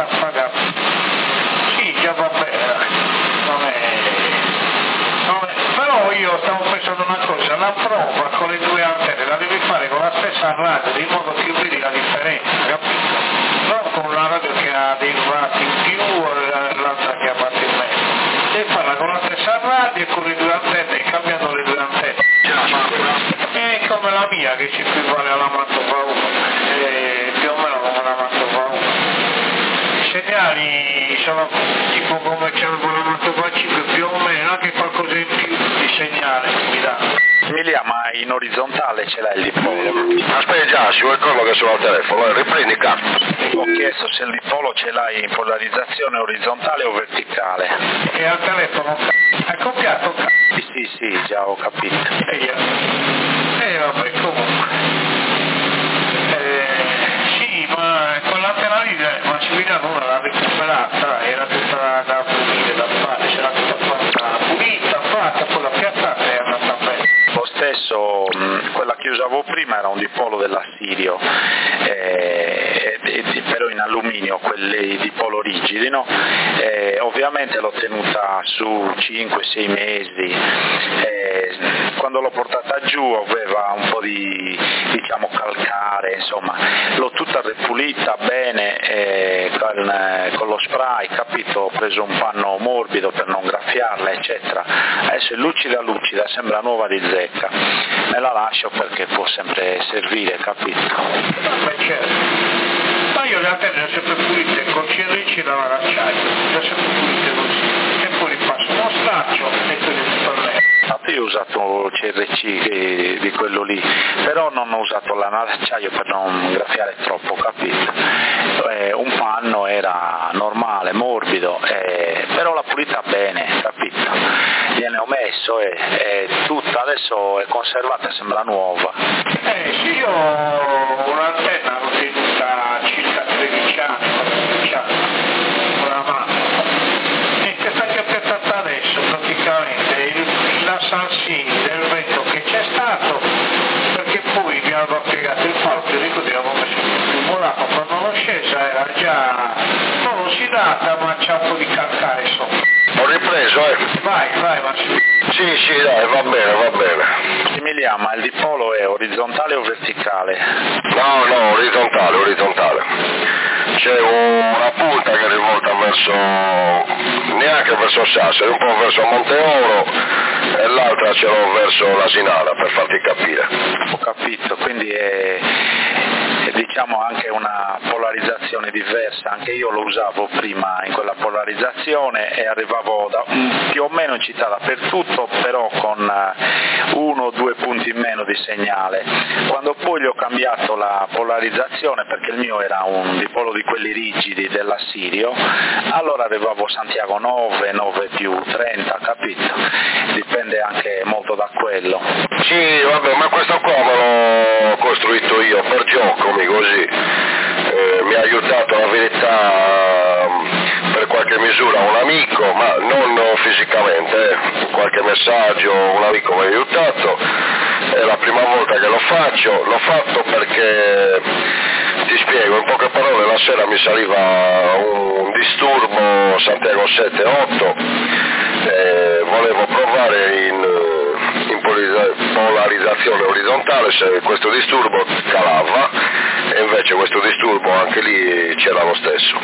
sì, già va bene, non è... Non è... però io stavo pensando una cosa, la prova con le due antenne la devi fare con la stessa radio, in modo che vedi la differenza, capito? Non con una radio che ha dei watt in più o l'altra radio e con le due antenne, cambiando le due antenne. È come la mia che ci equivale alla Mantova uno, è più o meno come la Mantova uno. I segnali sono tipo come c'è la Mantova cinque, più o meno, anche qualcosa in più di segnale mi dà. Emilia, ma in orizzontale ce l'hai il dipolo? Aspetta già, ci vuoi quello che sono al telefono, eh, riprendi cazzo. Ho chiesto se il dipolo ce l'hai in polarizzazione orizzontale o verticale. E al telefono hai copiato? Sì, sì, sì, già ho capito. E io? E vabbè, comunque. Eh, sì, ma con l'antena lì, ma Cividano una l'ha recuperata, era tutta da pulire, da fare, c'era tutta fatta pulita, fatta, poi la piazzata è andata bene. Lo stesso, mh, quella che usavo prima era un dipolo dell'Assirio, eh, eh, eh, però in alluminio, quelli dipolo rigidi, no? Eh, ovviamente l'ho tenuta su cinque sei mesi, eh, quando l'ho portata giù aveva un po' di, diciamo, calcare, insomma, l'ho tutta ripulita bene eh, con, con lo spray, capito? Ho preso un panno morbido per non graffiarla, eccetera. Adesso è lucida lucida, sembra nuova di zecca, me la lascio perché può sempre servire, capito? Beh, certo. Ma io le antenne le ho sempre pulite con C R C da l'acciaio, le ho sempre pulite così, e poi li passo uno straccio e poi le metto a lei. Io ho usato C R C eh, di quello lì, però non ho usato l'acciaio per non graffiare troppo, capito? Eh, un panno era normale, morbido, eh, però l'ha pulita bene, capito? Gliene ho messo e eh, eh, tutta adesso è conservata, sembra nuova. Eh sì, io ho un'antenna l'ho tenuta circa tredici anni, quattordici anni, una mano. E questa che ho piazzata adesso praticamente il, la salsina del vento che c'è stato, perché poi mi hanno piegato il palo, ti ricordi, avevo messo il molato, quando l'ho scesa era già non ossidata ma c'è un po' di calcare sopra. Ho ripreso, eh? Vai, vai, ma sì, sì, dai, va bene, va bene. Emilia, ma il dipolo è orizzontale o verticale? No, no, orizzontale, orizzontale. C'è una punta che è rivolta verso, neanche verso Sassari, un po' verso Monteoro e l'altra ce l'ho verso l'Asinara, per farti capire. Ho capito, quindi è, è diciamo anche una polarizzazione diversa, anche io lo usavo prima in quella polarizzazione e arrivavo da, più o meno in città dappertutto, però con uno o due punti in meno di segnale. Quando poi gli ho cambiato la polarizzazione, perché il mio era un dipolo di quelli rigidi dell'Assirio, allora arrivavo Santiago nove, nove più trenta, capito? Dipende anche molto da quello. Sì, vabbè, ma questo qua me l'ho costruito io per giocomi, così. Eh, mi ha aiutato la verità per qualche misura un amico, ma non fisicamente, eh. Qualche messaggio, un amico mi ha aiutato, è la prima volta che lo faccio, l'ho fatto perché, ti spiego, in poche parole, la sera mi saliva un disturbo Santiago sette otto, eh, volevo provare in, in polarizzazione orizzontale se questo disturbo calava, e invece questo disturbo anche lì c'era lo stesso.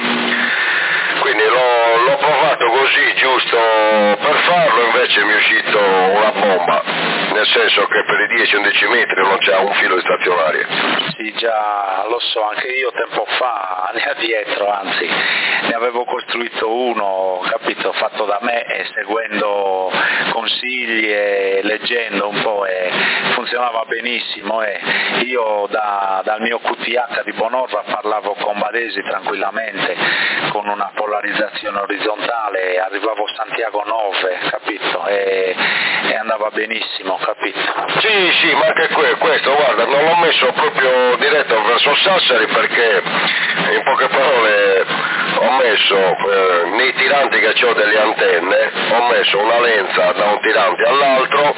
Quindi l'ho, l'ho provato così, giusto per farlo, invece mi è uscito una bomba, nel senso che per i dieci undici metri non c'è un filo di stazionaria. Sì, già lo so, anche io tempo fa, ne addietro, anzi, ne avevo costruito uno, capito, fatto da me e seguendo consigli e leggendo un po', e funzionava benissimo, e io da, dal mio Q T H di Bonorva parlavo con Badesi tranquillamente, con una polarizzazione orizzontale, arrivavo a Santiago nove, capito, e, e andava benissimo, capito? Sì, sì, ma anche que- questo, guarda, non l'ho messo proprio diretto verso Sassari perché, in poche parole, ho messo eh, nei tiranti che ho delle antenne, ho messo una lenza da un tirante all'altro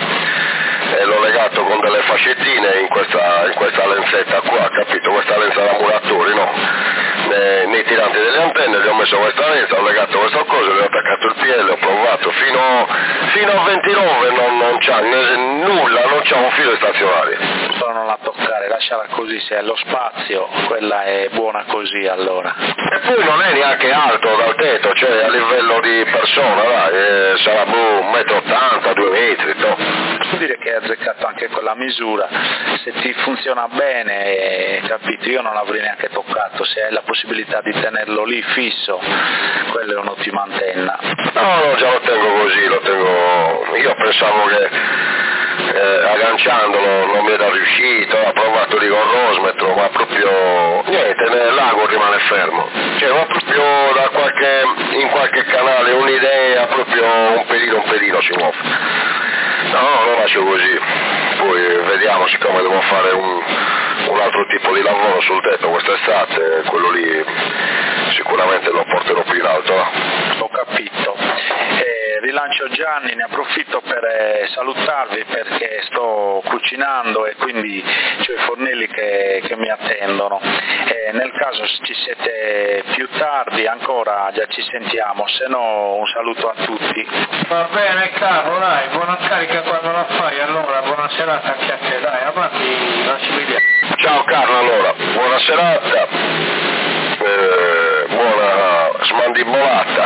e l'ho legato con delle fascettine in questa, in questa lenzetta qua, capito? Questa lenza da muratori, no? Nei, nei tiranti delle antenne gli ho messo questa lenza, ho legato questa cosa e le ho attaccato attaccato il P L, ho provato, fino, fino a ventinove non, non c'ha nulla, non c'ha un filo stazionario. Però non la toccare, lasciala così, se è lo spazio, quella è buona così allora. E poi non è neanche alto dal tetto, cioè a livello di persona, dai, eh, sarà un metro e ottanta, due metri, no? Vuol dire che hai azzeccato anche quella misura, se ti funziona bene, capito, io non l'avrei neanche toccato, se hai la possibilità di tenerlo lì fisso, quella è un'ottima antenna. No, no, già lo tengo così, lo tengo, io pensavo che eh, agganciandolo non mi era riuscito, ho provato di con Rosmetro, ma proprio niente, nel lago rimane fermo, cioè ma proprio da qualche, in qualche canale un'idea, proprio un pelino un pelino si muove. No, lo lascio così, poi vediamo, siccome devo fare un, un altro tipo di lavoro sul tetto quest'estate, quello lì sicuramente lo porterò più in alto. Ho capito. Eh, rilancio Gianni, ne approfitto per eh, salutarvi perché sto cucinando e quindi c'ho i fornelli che, che mi attendono. Eh, nel caso ci siete più tardi ancora già ci sentiamo, se no un saluto a tutti. Va bene Carlo, dai, buona carica quando la fai, allora buona serata anche a te, dai, avanti, non ci vediamo. Ciao Carlo, allora, buona serata, eh, buona smandimbolata,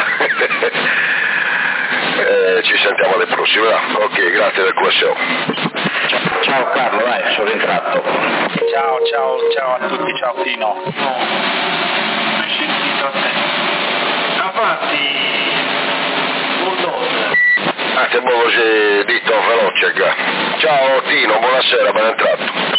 eh, ci sentiamo alle prossime, ok, grazie del Q S O. Ciao, ciao Carlo, dai, sono entrato. Ciao, ciao, ciao a tutti, ciao Tino. Hai sentito a te. Avanti, bulldozer. Ah, che buono così dito veloce qua. Ciao Tino, buonasera, ben entrato.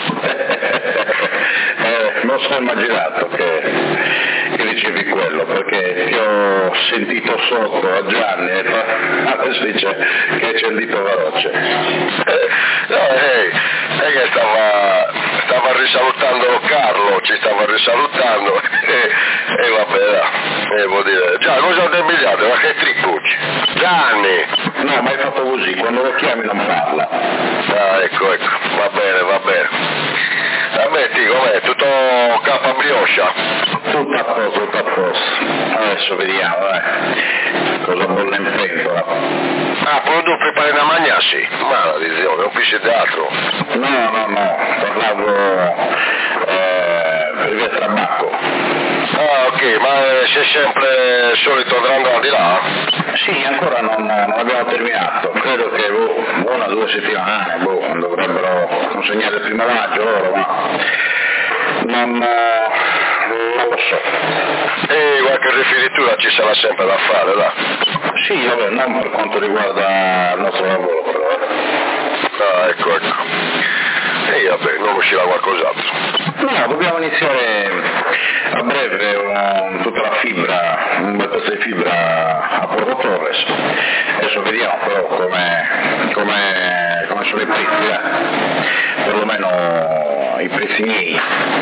eh, non sono immaginato che, che ricevi quello, perché ti ho sentito sotto a Gianni e adesso dice che c'è il dito veloce. Eh, no, eh, è che stava, stava risalutando Carlo, ci stava risalutando e, e vabbè, eh, vuol dire, già cosa ti invidiate, ma che tripucci? Gianni! No, ma hai fatto così, quando lo chiami non parla. Ah, ecco, ecco, va bene, va bene. A me ti com'è? Tutto capa brioscia? Tutto a posto, tutto a posto. Adesso vediamo, eh. Cosa bolle in pentola. Ah, poi tu prepari da mangiarsi? Maledizione, non pisci d'altro. No, no, no, parlavo eh, per via Trabacco. Ah, ok, ma sei sempre solito andare di là? Sì, ancora non, non abbiamo terminato, credo che boh, una o due settimane, boh, dovrebbero consegnare il primo maggio loro, ma non, non lo so. E qualche rifinitura ci sarà sempre da fare, là? Sì, vabbè, non per quanto riguarda il nostro lavoro, però. Eh. Ah, ecco, ecco. E vabbè, non uscirà qualcos'altro. No, dobbiamo iniziare a breve un, tutta la fibra, un bel pezzo di fibra a Porto Torres. Adesso vediamo però come, come, come sono i prezzi, eh. Perlomeno i prezzi miei.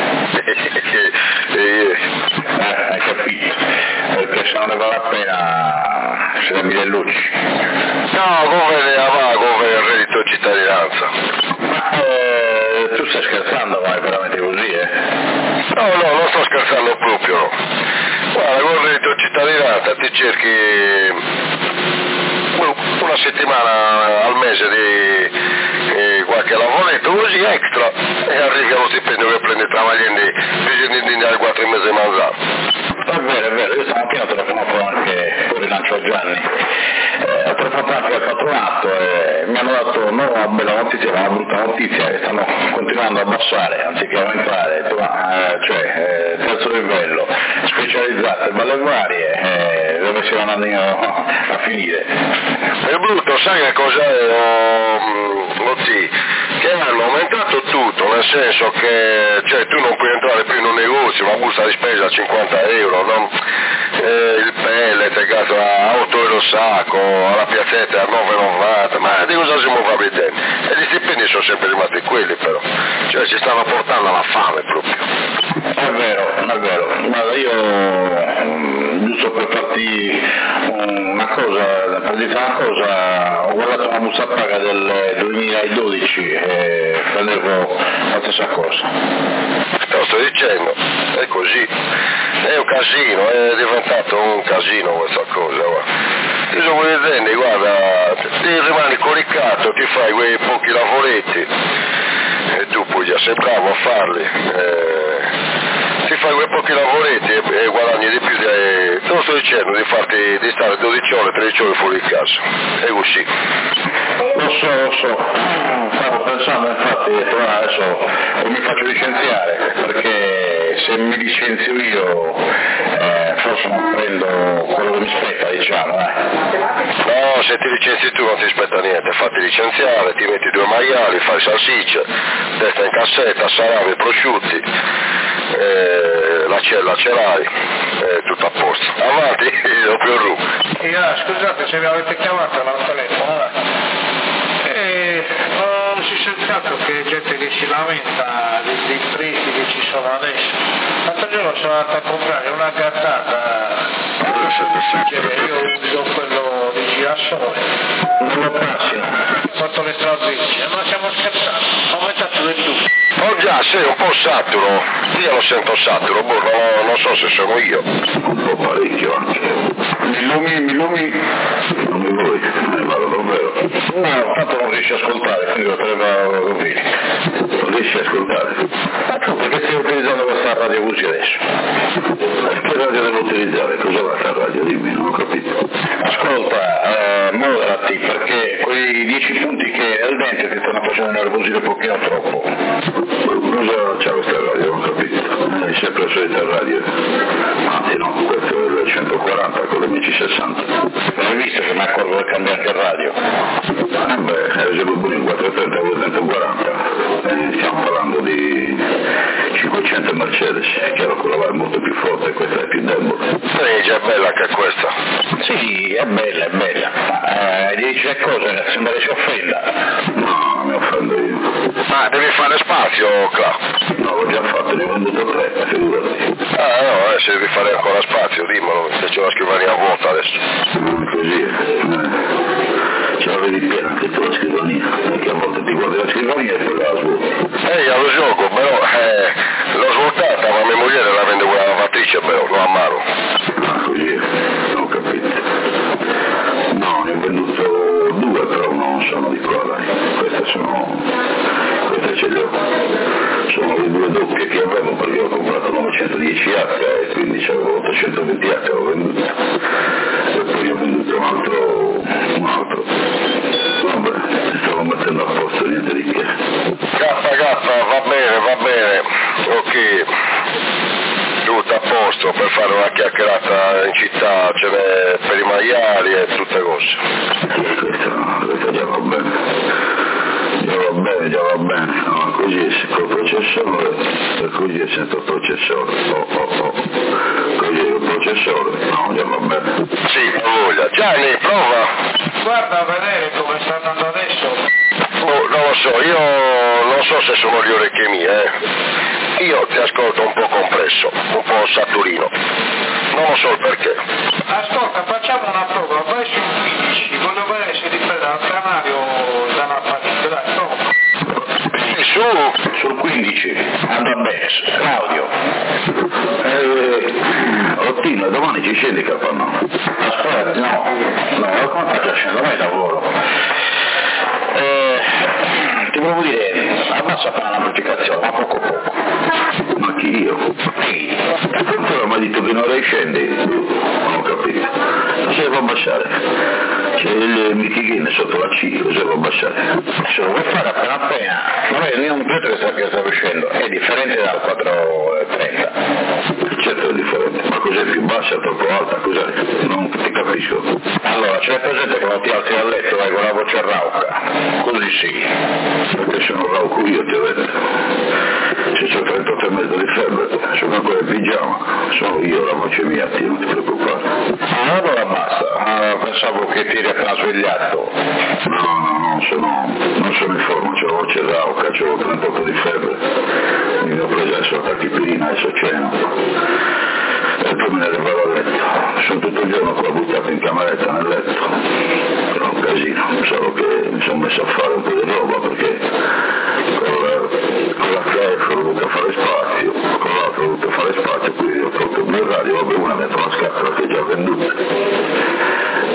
eh, hai capito? Perché se non ne vale la pena se ne mille luci. No, come ne va, come il reddito di cittadinanza? Ma eh, tu stai scherzando, ma è veramente così, eh? No, no, non sto scherzando proprio, no. Guarda, con il reddito di cittadinanza ti cerchi una settimana al mese di eh, qualche lavoretto così extra e arrivi allo stipendio che prendi travagliando di dare quattro mesi di mangiare. È vero, è vero, io stamattina ho telefonato anche con rilancio a Gianni, eh, ho telefonato anche al patronato e mi hanno dato non una bella notizia ma una brutta notizia, che stanno continuando a abbassare anziché aumentare, ma, cioè eh, terzo livello, specializzate, belle varie, eh, dove si vanno a, a finire. È brutto, sai che cos'è, oh, Lotti? Che hanno aumentato tutto, nel senso che cioè, tu non puoi entrare più in un negozio, una busta di spesa a cinquanta euro, no? eh, il pellet è gato a otto euro sacco, alla piazzetta a nove e novanta, ma di cosa siamo vedendo? E gli stipendi sono sempre rimasti quelli però, cioè ci stanno portando alla fame proprio. È vero, è vero, guarda io giusto per farti una cosa, per dirti una cosa, ho guardato una busta paga del duemiladodici e prendevo la stessa cosa. Te lo sto dicendo, è così, è un casino, è diventato un casino questa cosa, guarda. Ti rendi, guarda, ti rimani coricato, ti fai quei pochi lavoretti e tu poi già sei bravo a farli, eh, ti fai quei pochi lavoretti e, e guadagni di più, e, te lo sto dicendo, di farti di stare dodici ore, tredici ore fuori di casa, è così. Lo so, lo so, stavo pensando infatti, adesso mi faccio licenziare, perché se mi licenzio io eh, forse non prendo quello che mi spetta, diciamo, eh. No, se ti licenzi tu non ti spetta niente, fatti licenziare, ti metti due maiali, fai salsicce, testa in cassetta, salami, prosciutti, eh, la cella ce l'hai, eh, tutto a posto. Avanti, io più ru. Yeah, scusate se mi avete chiamato al telefono, eh, non si sente altro che gente che si lamenta dei prezzi che ci sono adesso. L'altro giorno sono andato a comprare una gattata, io uso quello di girasole, Non lo passi, ho fatto le traduzioni, ma stiamo scherzando, ho aumentato del tutto. Oh già, sei un po' saturo, io lo sento saturo, boh, no, non so se sono io. un po' parecchio anche. Mi illumi, mi illumi, non mi vuoi, ne vado davvero. No, tanto non riesci a ascoltare, quindi lo trovo così. Non riesci a ascoltare? Ma tu perché stai utilizzando questa radio così adesso? Che radio devo utilizzare? Cosa va sta radio? Dimmi, non ho capito. Ascolta, eh, moderati, perché quei dieci punti che hai al dente ti stanno facendo nervosire un pochino troppo. Cosa c'ha questa radio? Non ho capito. È sempre la solita radio. Anzi no, questo è il centoquaranta con l'M C sessanta. Non hai visto che mi accorgo di cambiare anche il radio? Eh beh, è già pure in quattrocentotrenta con il centoquaranta. Eh, stiamo parlando di cinquecento Mercedes, è chiaro che la è molto più forte e questa è più debole. Sì, già è bella anche questa. Sì, è bella, è bella. Ma eh, dice cosa? Sembra che si offenda. No, non mi offendo io. Ah, devi fare spazio, Cla. No, l'ho già fatto, ne ho venduto tre, figurati. Ah no, eh, se devi fare ancora spazio, dimmelo, se c'è una scrivania vuota adesso. Mm, così, eh. Ce la vedi piena anche tu la scrivania, perché a volte ti guardi la scrivania e poi la svuoti. Eh, io lo gioco, però, eh, l'ho svuotata, ma mia moglie la vende quella lavatrice, però, lo ammaro. Ah, così, non ho capito. No, ne ho venduto due, però non sono di qua, dai. Queste sono, queste ce le ho. Sono le due doppie che avevo, perché ho comprato novecentodieci H e quindi avevo ottocentoventi H, ho venduto. E poi ho venduto un altro, un altro. Vabbè, ti stavo mettendo a posto, niente di che. Kappa, kappa, va bene, va bene, ok. Tutto a posto per fare una chiacchierata in città, ce n'è per i maiali e tutte cose. Questo, questo già va bene, già va bene, già va bene, no, così è col processore, e così è senza processore, oh oh oh, così è il processore, no, già va bene. Sì, voglia. Gianni, prova. Guarda a vedere come sta andando adesso. Oh, non lo so, io non so se sono le orecchie mie, eh. Io ti ascolto un po' compresso, un po' saturino. Non lo so il perché. Ascolta, facciamo una prova, vai sul quindici, voglio vedere se ti prende al canario da una partita, dai, prova. Sì, su. Sul quindici, anda bene, Claudio. Eh, Ottino, domani ci scendi Capannone? Aspetta, no, no, come faccio a scendere? Domani lavoro. Eh, ti volevo dire, abbassa per l'amplificazione, ma poco poco. Ma chi io? Sì. Quanto mi ha detto che non lei scendi? Non ho capito. Non si può abbassare. C'è il Michighine sotto la C, lo si può abbassare. Se lo vuoi fare appena appena, non è il mio che sta, che sta uscendo, è differente dal quattrocentotrenta. Certo è differente, ma cos'è più bassa, troppo alta, cos'è? Non ti capisco. Allora, c'è presente che non ti alzi dal letto, vai con la voce rauca? Così sì. Perché sono rauco io, ti ho detto. Se ho trentotto e mezzo di febbre, sono ancora in pigiama, sono io, la voce mia, ti non ti preoccupare. Ah, allora basta, ah, pensavo che ti eri appena svegliato. No, no, no, sono, non sono in forma, c'ho la voce rauca, c'ho trentotto di febbre, mi ho preso adesso la tachipirina, adesso ceno, e poi me ne vado a letto. Sono tutto il giorno qua buttato in cameretta nel letto, però un casino, solo che mi sono messo a fare un po' di roba perché con la, con la F ho dovuto fare spazio, con l'altro ho dovuto fare spazio, quindi ho tolto il mio radio, vabbè, una metto una scatola che è già venduta e l'altra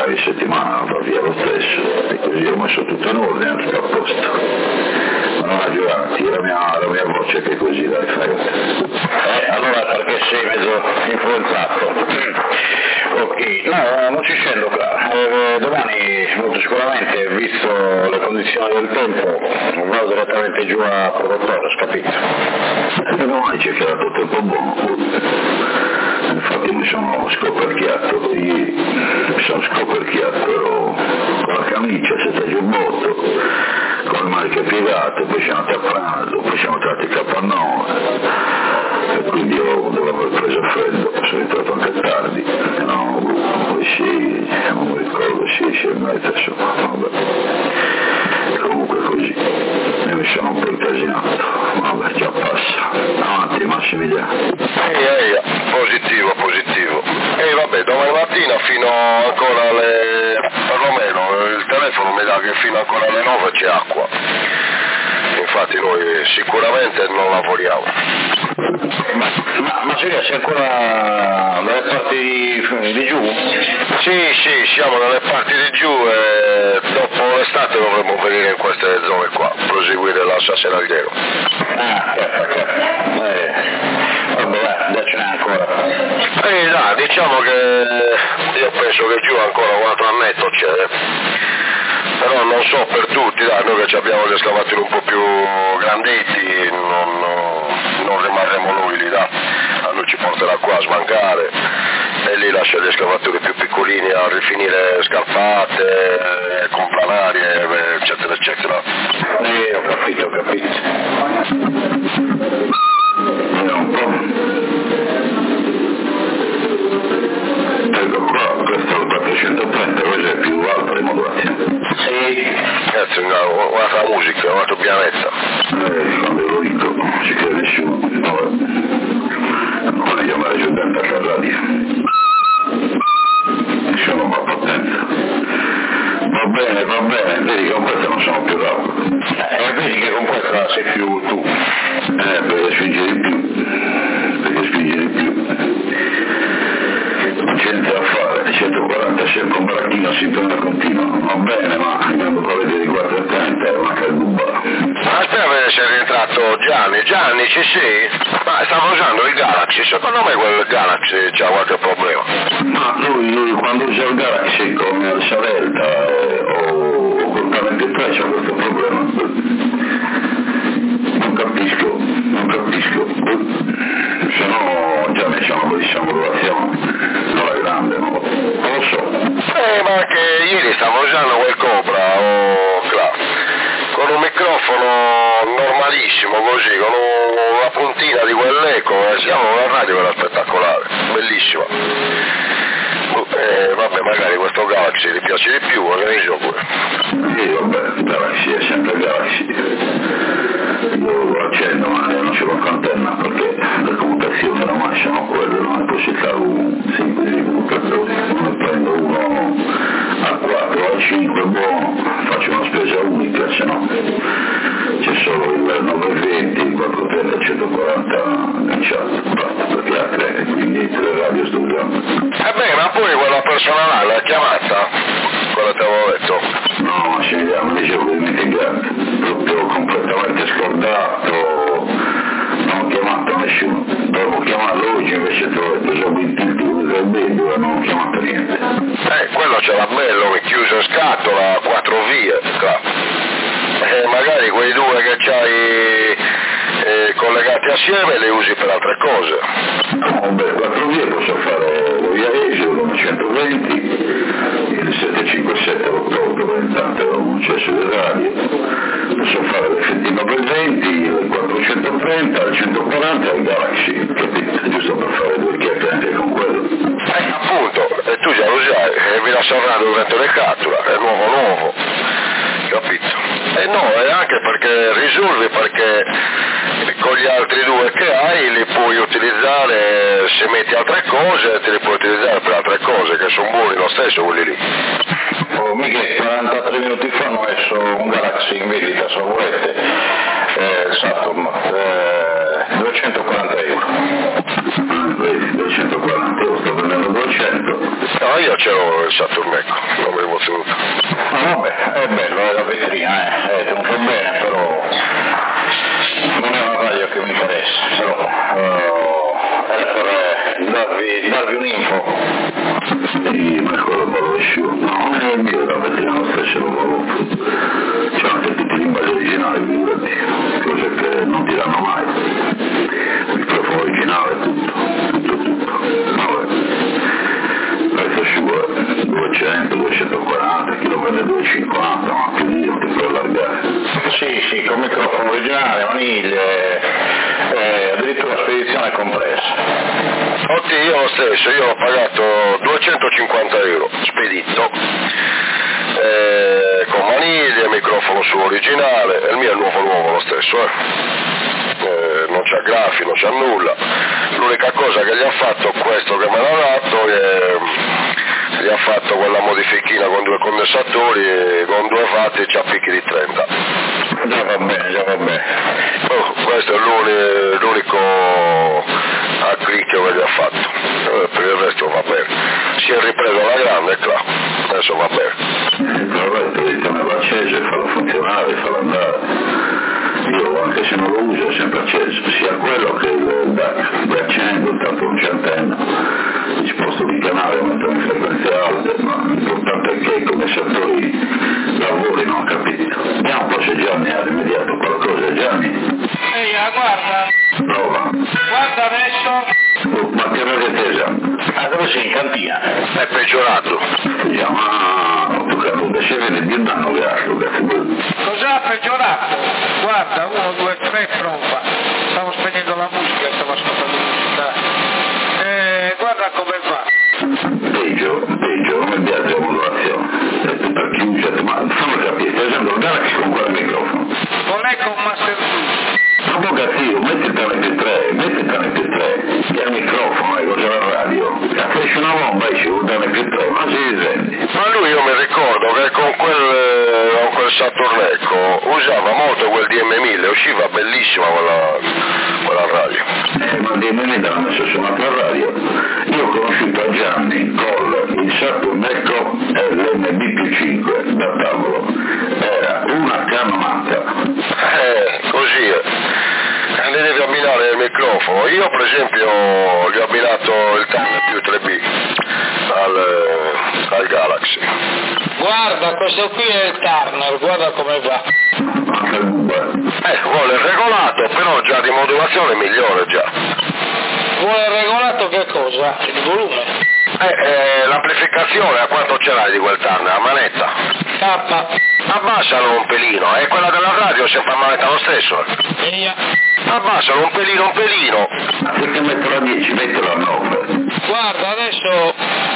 magari settimana va via lo stesso, e così ho messo tutto in ordine, tutto a posto. Ma non aggiornati, la mia, la mia voce che è così, dai, fai. Eh, allora perché sei mezzo influenzato? Ok, no, non ci scendo qua. Eh, domani molto sicuramente, visto le condizioni del tempo, vado direttamente giù a Provottore, capito? E domani c'è che era tutto tempo buono. Infatti mi sono scoperchiato, ieri mi sono scoperchiato, ero con la camicia senza giubbotto, con le maniche piegate, poi siamo andati a pranzo, poi siamo entrati a Capannone, e quindi io dovevo aver preso freddo, sono entrato anche tardi, no, poi sì, non mi ricordo, sì, sì e mezza, insomma, vabbè. Comunque così, e mi sono un po' incasinato, vabbè, già passa. Avanti Massimiliano. Ehi, ehi, positivo, positivo. E vabbè, domani mattina fino ancora alle, perlomeno il telefono mi dà che fino ancora alle nove c'è acqua. Infatti noi sicuramente non lavoriamo. Ma, ma, ma Silvia, sei ancora dalle parti di, di giù? Sì, sì, siamo dalle parti di giù e dopo l'estate dovremmo venire in queste zone qua, proseguire l'Assa Seralghero. Ah, certo, certo. Eh, vabbè, già ce n'è ancora. Eh dai, diciamo che io penso che giù ancora un altro annetto c'è. Però non so per tutti, dai, noi che abbiamo gli escavatori un po' più grandetti, non, non rimarremo noi lì, dai. A noi ci porterà qua a smancare e lì lascia gli escavatori più piccolini a rifinire scarpate, complanarie, eccetera, eccetera. Eh, ho capito, ho capito. Vediamo un po'. Ecco qua, questo è il quattrocentotrenta, questo è più alto di modulazione. Sì, cazzo, un'altra musica, un altro pianeta. Eh, quando lo dico, non ci crede nessuno. Vabbè. Non voglio chiamare giù dentro alla radio. Nessuno va potenza. Va bene, va bene, vedi che con questa non sono più rapido. Eh, vedi che con questa sei più tu. Eh, perché spinge di più. Perché spinge di più. Non c'è niente da fare, centoquaranta sempre un baracchino si torna continuo, va bene, ma andiamo con le di quattrocentotrenta è una calduba. Aspetta che sei rientrato Gianni, Gianni ci sei? Ma stavo usando il Galaxy, secondo me quel Galaxy c'ha qualche problema. Ma lui, lui quando usa il Galaxy con il Savelta eh, o col K ventitré c'ha questo problema. Non capisco, non capisco. Se no già ne siamo così simulazione, non è grande, no? Non lo so. Eh, ma che ieri stavo usando quel Cobra o Cla, con un microfono normalissimo così, con una puntina di quell'eco, e siamo una radio era spettacolare, bellissima. Eh, vabbè, magari questo Galaxy ti piace di più, organizzo pure. Sì, vabbè, Galaxy è sempre Galaxy. Io lo accendo ma non ce l'ho con antenna perché le commutazioni ormai sono quelle, non è possibile un semplice commutatore, ne prendo uno a quattro, a cinque, buono, faccio una spesa unica, se no c'è solo il novecento venti, il quattrocentotrenta, il centoquaranta lanciato, basta, perché ha tre, quindi tre radio sto usando. Eh beh, ma poi quella persona là l'ha chiamata? Quella te avevo detto? No, ma si vediamo, dicevo che dimenticato, proprio completamente scordato, non ho chiamato nessuno, dovevo chiamarlo oggi invece te l'ho detto, sono in tutto del baby e non ho chiamato niente. Eh, quello c'era bello, mi chiuso in scatola, quattro vie, qua. Eh, magari quei due che c'hai eh, collegati assieme li usi per altre cose. No, beh, quattro vie posso fare lo via Esio, l'uno centoventi, il settecentocinquantasette, l'ottocento, per intanto non c'è sulle radio, posso fare l'effettivo per venti, il quattrocentotrenta, il centoquaranta e il Galaxy, capito? Giusto per fare due chiacchiere anche con quello. Eh, appunto, e tu già lo sai, e mi la saranno durante le catture, è nuovo nuovo, capito? E no, è anche perché risolvi, perché con gli altri due che hai li puoi utilizzare, se metti altre cose te li puoi utilizzare per altre cose che sono buoni lo stesso quelli lì. Oh, Michele, quarantatré minuti fa hanno messo un Galaxy in vendita, se volete, eh, Saturn, eh, duecentoquaranta euro. vedi, duecentoquaranta, io sto prendendo duecento. No, io c'ero il Saturnecco, non l'avevo tenuto. Ma vabbè, è bello, è la vetrina, eh, è tenuto bene, però non è una radio che mi interessa, però uh, è per eh, darvi, darvi un'info. Sì, ma quello bello asciutto, no, è il mio, la vetrina lo stesso lo volevo. C'è anche tutti gli imbaggi originali, figurati, cose che non ti danno mai. Il microfono originale, tutto, tutto, tutto. Vabbè. Questo ci vuole duecento, duecentoquaranta, chilometri duecentocinquanta, ma più di non ti puoi allargare. Sì, sì, con microfono originale, maniglie, eh, addirittura spedizione compresa. Oddio, io lo stesso, io ho pagato duecentocinquanta euro, spedito, eh, con maniglie, microfono su originale, e il mio è nuovo nuovo lo stesso, eh. Eh, non c'ha grafi, non c'ha nulla, l'unica cosa che gli ha fatto questo che me l'ha dato è, gli ha fatto quella modifichina con due condensatori e con due fatti c'ha picchi di trenta. Già va bene, già va bene. Oh, questo è l'uni, l'unico aggricchio che gli ha fatto, eh, per il resto va bene, si è ripreso alla grande, claro, adesso va bene. Il progetto di tenerlo acceso e farlo funzionare, farlo andare. Io anche se non lo uso è sempre acceso, sia quello che il D A C, li accendo, tanto non c'è antenna, mi sposto di canale, metto in frequenze alte, ma l'importante è che i commessatori lavorino, ho capito. Vediamo un po' se Gianni ha rimediato qualcosa, Gianni. Ehi, guarda, Prova. guarda adesso. Oh, ma che radio è tesa? Ah, dove sei? In cantina? È peggiorato. Vediamo, ah, ho toccato un piacere di un danno gatto, Cos'ha peggiorato? Guarda, uno, due, tre, prova. Stavo spegnendo la musica, stavo ascoltando musica. Eh, guarda come va. Peggio, peggio, come viaggio a modulazione. Per chi usa, ma fammi capire, per esempio il Galaxy con quale microfono? Non è con Master due. Proprio cattivo, metti il M P tre, metti il M P tre, che è il microfono e cos'è la radio. Fece una bomba e ci vuole M P tre, ma si senti. Ma lui io mi ricordo che con quel, con quel Saturnecco usava molto quel D M mille, usciva bellissima quella, quella radio. Eh, ma il D M mille l'ha messo su un'altra radio. Io ho conosciuto a Gianni con il Saturnecco e l'M B più cinque da tavolo. Era una cannonata. Eh, così è. Ne devi abbinare il microfono. Io per esempio gli ho abbinato il Turner più tre B al, al Galaxy. Guarda, questo qui è il Turner, guarda come va. Eh, vuole il regolato, però già di modulazione migliore già. Vuole regolato che cosa? Il volume? Eh, eh, l'amplificazione a quanto ce l'hai di quel Turner? A manetta? K. Abbassalo un pelino, e quella della radio sempre a manetta lo stesso. Via. Abbassalo un pelino, un pelino. Perché metterò a dieci, metterò a nove. Guarda, adesso...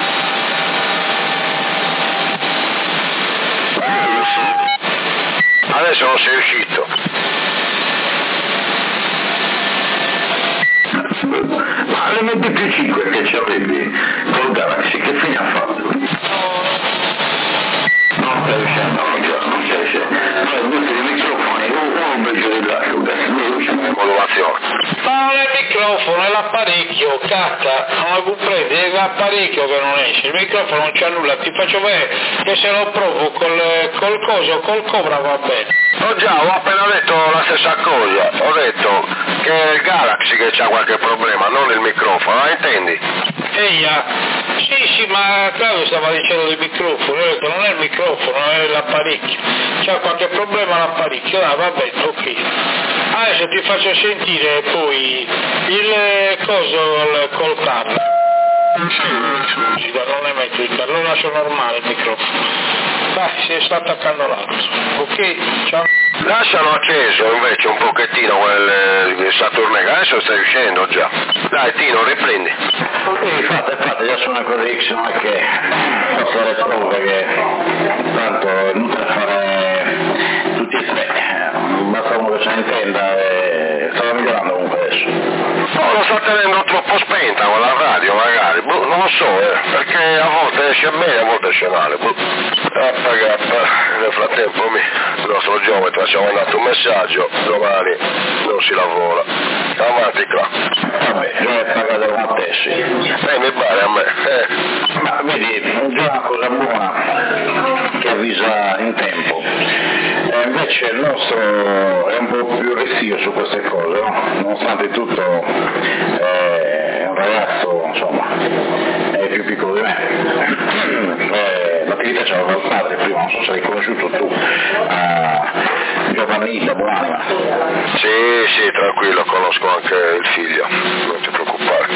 Adesso non sei uscito. Ma l'M D più cinque che ci avevi col Galaxy, che fine ha fatto? Non stai uscendo, non c'è, non c'è, c'è. Noi tutti i microfoni, uno meglio dell'altro, noi usciamo in Modulazione. Ma non è il microfono, è l'apparecchio, cacca, non lo comprendi, è l'apparecchio che non esce, il microfono non c'ha nulla, ti faccio vedere che se lo provo col, col coso, col Cobra va bene. Oh già, ho appena detto la stessa cosa, ho detto che è il Galaxy che c'ha qualche problema, non il microfono, la intendi? Eia, sì sì, ma Claudio stava dicendo del microfono, io ho detto non è il microfono, è l'apparecchio, c'ha qualche problema l'apparecchio, ah va bene, ok. Adesso ti faccio sentire poi il coso col tab. Non ne metto il tab, lo lascio normale il microfono. Dai, si sta attaccando l'altro. Ok, ciao. Lascialo acceso invece un pochettino quel il Saturnecco, adesso stai uscendo già. Dai Tino, riprendi. Sì, fate, fate, adesso una cosa X, non è che posso fare prove che tanto è inutile fare tutti e tre, basta uno che se ne intenda e stava migliorando comunque adesso. Oh, lo sta tenendo troppo spenta quella radio magari, non lo lo so, eh, perché a volte esce bene, a volte esce male. Grappa, grappa. Nel frattempo mi, il nostro geometra ci ha mandato un messaggio, domani non si lavora. Avanti qua. Vabbè, non è pagato una tessi. Eh, mi pare a me. Eh. Ma vedi, già una cosa buona che avvisa in tempo. Eh, invece il nostro è un po' più restio su queste cose, no? Nonostante tutto eh, è un ragazzo, insomma, è più piccolo di me. Eh, l'attività ce l'aveva il padre prima, non so se l'hai conosciuto tu, a Giovannilla, buonanima. Sì, sì, tranquillo, conosco anche il figlio, non ti preoccupare.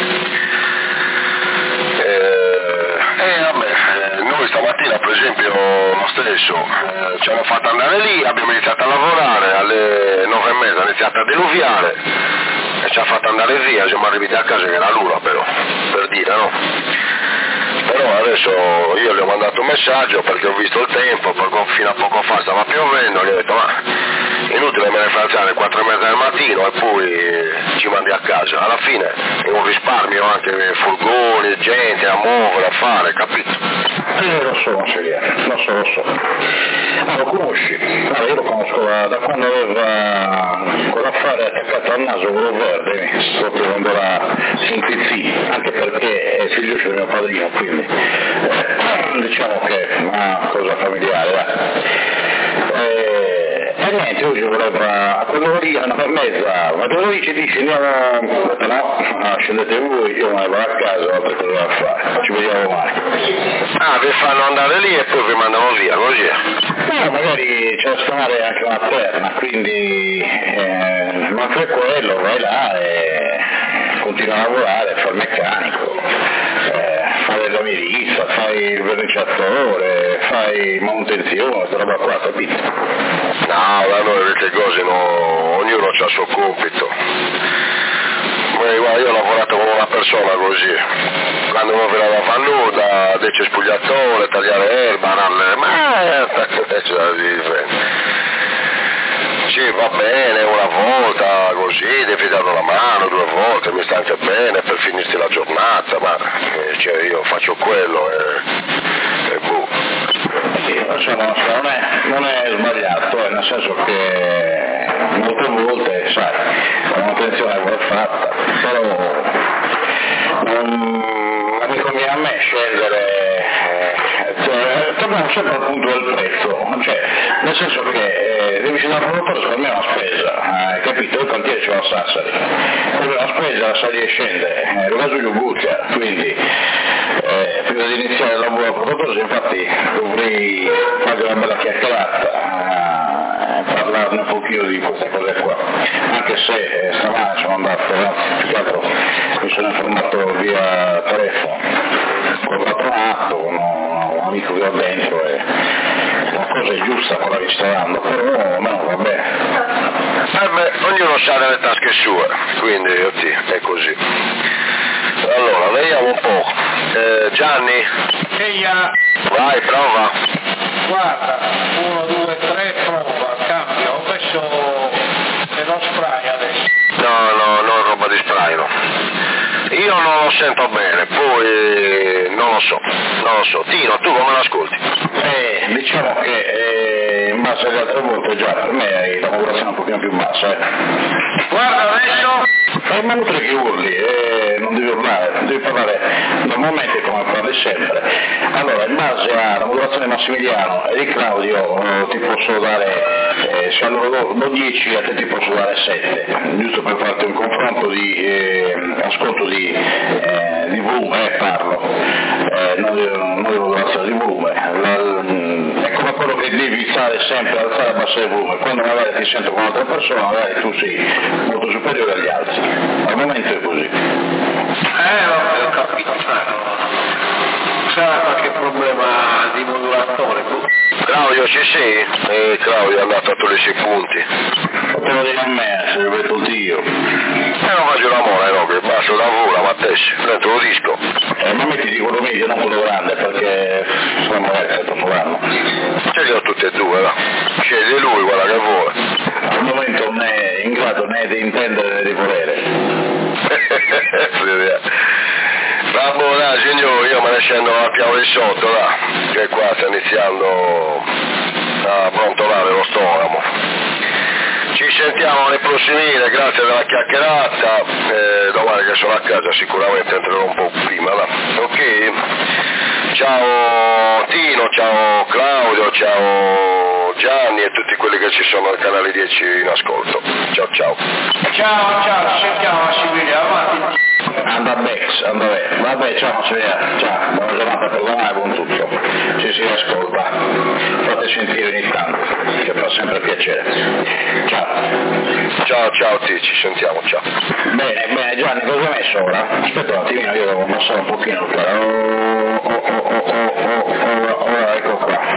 Eh, eh vabbè, eh, noi stamattina per esempio lo stesso, eh, ci hanno fatto andare lì, abbiamo iniziato a lavorare, alle nove e mezza ha iniziato a diluviare e ci ha fatto andare via, siamo arrivati a casa che era l'una però, per dire, no? Però adesso io gli ho mandato un messaggio perché ho visto il tempo, perché fino a poco fa stava piovendo, gli ho detto ma inutile me ne fai alzare alle quattro e mezza del mattino e poi ci mandi a casa, alla fine è un risparmio anche furgoni, gente a muovere, a fare, capito? Eh, lo so, consigliere, lo so, lo so. Ah, lo conosci? Allora, io lo conosco da, da quando aveva quell'affare attaccato al naso, quello verde, proprio quando era intizzì, anche perché è figlio del mio padrino, quindi eh, diciamo che è una cosa familiare, dai. Eh, e niente, oggi voleva a quell'ora lì, alle nove e mezza, ma dove lì ci dice andiamo, ho detto no, no, scendete voi, io me ne vado a casa, ho altre cose da fare, ci vediamo domani. Ah, vi fanno andare lì e poi vi mandano via, così? No, magari c'è da suonare anche una terna, quindi eh, manca quello, vai là e continua a lavorare, fa il meccanico, eh, fai la milizia, fai il verniciatore, fai manutenzione, questa roba qua, capito? No, da noi queste cose no, ognuno ha il suo compito. Beh, guarda, io ho lavorato con una persona così, quando uno veniva a fare nuda, dice spogliatore, tagliare erba, nalle, ma c'è da dire. Sì, va bene, una volta così, devi dare la mano, due volte, mi sta anche bene per finirti la giornata, ma eh, cioè, io faccio quello e, e boh. Sì, insomma, non è, non è sbagliato, eh, nel senso che molte volte, sai, la manutenzione va fatta, però non, non mi conviene a me scendere, eh, cioè, torniamo sempre al punto del prezzo, cioè, nel senso che eh, devi scendere al produttore, secondo me è una spesa, hai capito? Il cantiere ce l'ha a Sassari, quindi una spesa sali e scende, eh, il Vesuvio buccia, quindi eh, prima di iniziare il lavoro al produttore, infatti dovrei fare una bella chiacchierata, eh, parlarne un pochino di queste cose qua, anche se eh, stamane sono andato, anzi più che altro mi sono informato via telefono col patronato, con un amico che ho dentro e la cosa è giusta quella che sta dando, però no, va bene. Eh beh, ognuno sa delle tasche sue, quindi sì, è così. Allora, vediamo un po'. Eh, Gianni? Eia! Vai, prova. Guarda, uno, due, tre, prova, cambio, ho messo dello spray adesso. No, no, non roba di spray, no. Io non lo sento bene, poi non lo so, non lo so. Tino, tu come l'ascolti? Eh, diciamo che eh, in base alle altre volte già per me hai la modulazione un pochino più bassa, eh. Guarda adesso! Eh, ma non tre che urli, eh, non devi urlare, devi parlare normalmente come parli sempre. Allora, in base alla modulazione di Massimiliano e di Claudio eh, ti posso dare, eh, se a loro do dieci a te ti posso dare sette, giusto per farti un confronto di eh, ascolto di, eh, di volume, eh, parlo, eh, non, di, non di modulazione di volume. La, è come quello che devi stare sempre, alzare e abbassare il volume, quando magari ti sento con un'altra persona, magari tu sei molto superiore agli altri. Al momento è così. Eh, vabbè, ho capito, sarà qualche problema di modulatore. Claudio ci sei? Eh, Claudio è andato a togliere i punti. Te lo dico a me, se lo vedo io. E non faccio l'amore, no, che basta lavoro, ma te, dentro lo disco. Eh, ma metti di quello medio, non quello grande, perché sono magari è troppo grande. Ce li ho tutti e due, no? Sceglie lui, guarda che vuole. Al momento non è in grado né di intendere né di volere. Va Ah, boh, dai, signore, io me ne scendo la piave di sotto, là, che qua sta iniziando a brontolare lo stomaco. Ci sentiamo nei prossimi, grazie della chiacchierata, eh, domani che sono a casa sicuramente entrerò un po' prima, là. Ok? Ciao Tino, ciao Claudio, ciao Gianni e tutti quelli che ci sono al canale dieci in ascolto. Ciao ciao. Ciao, ciao, ci sentiamo Massimiliano, avanti. Andabex, Andabex, vabbè ciao Massimiliano, ciao, buona giornata per domani, buon tutto, ci si ascolta, fate sentire ogni tanto, che fa sempre piacere, ciao. Ciao ciao Ti, ci sentiamo, ciao. Bene, bene Gianni, cosa hai messo ora? Aspetta un attimino, io devo mostrare un pochino qua.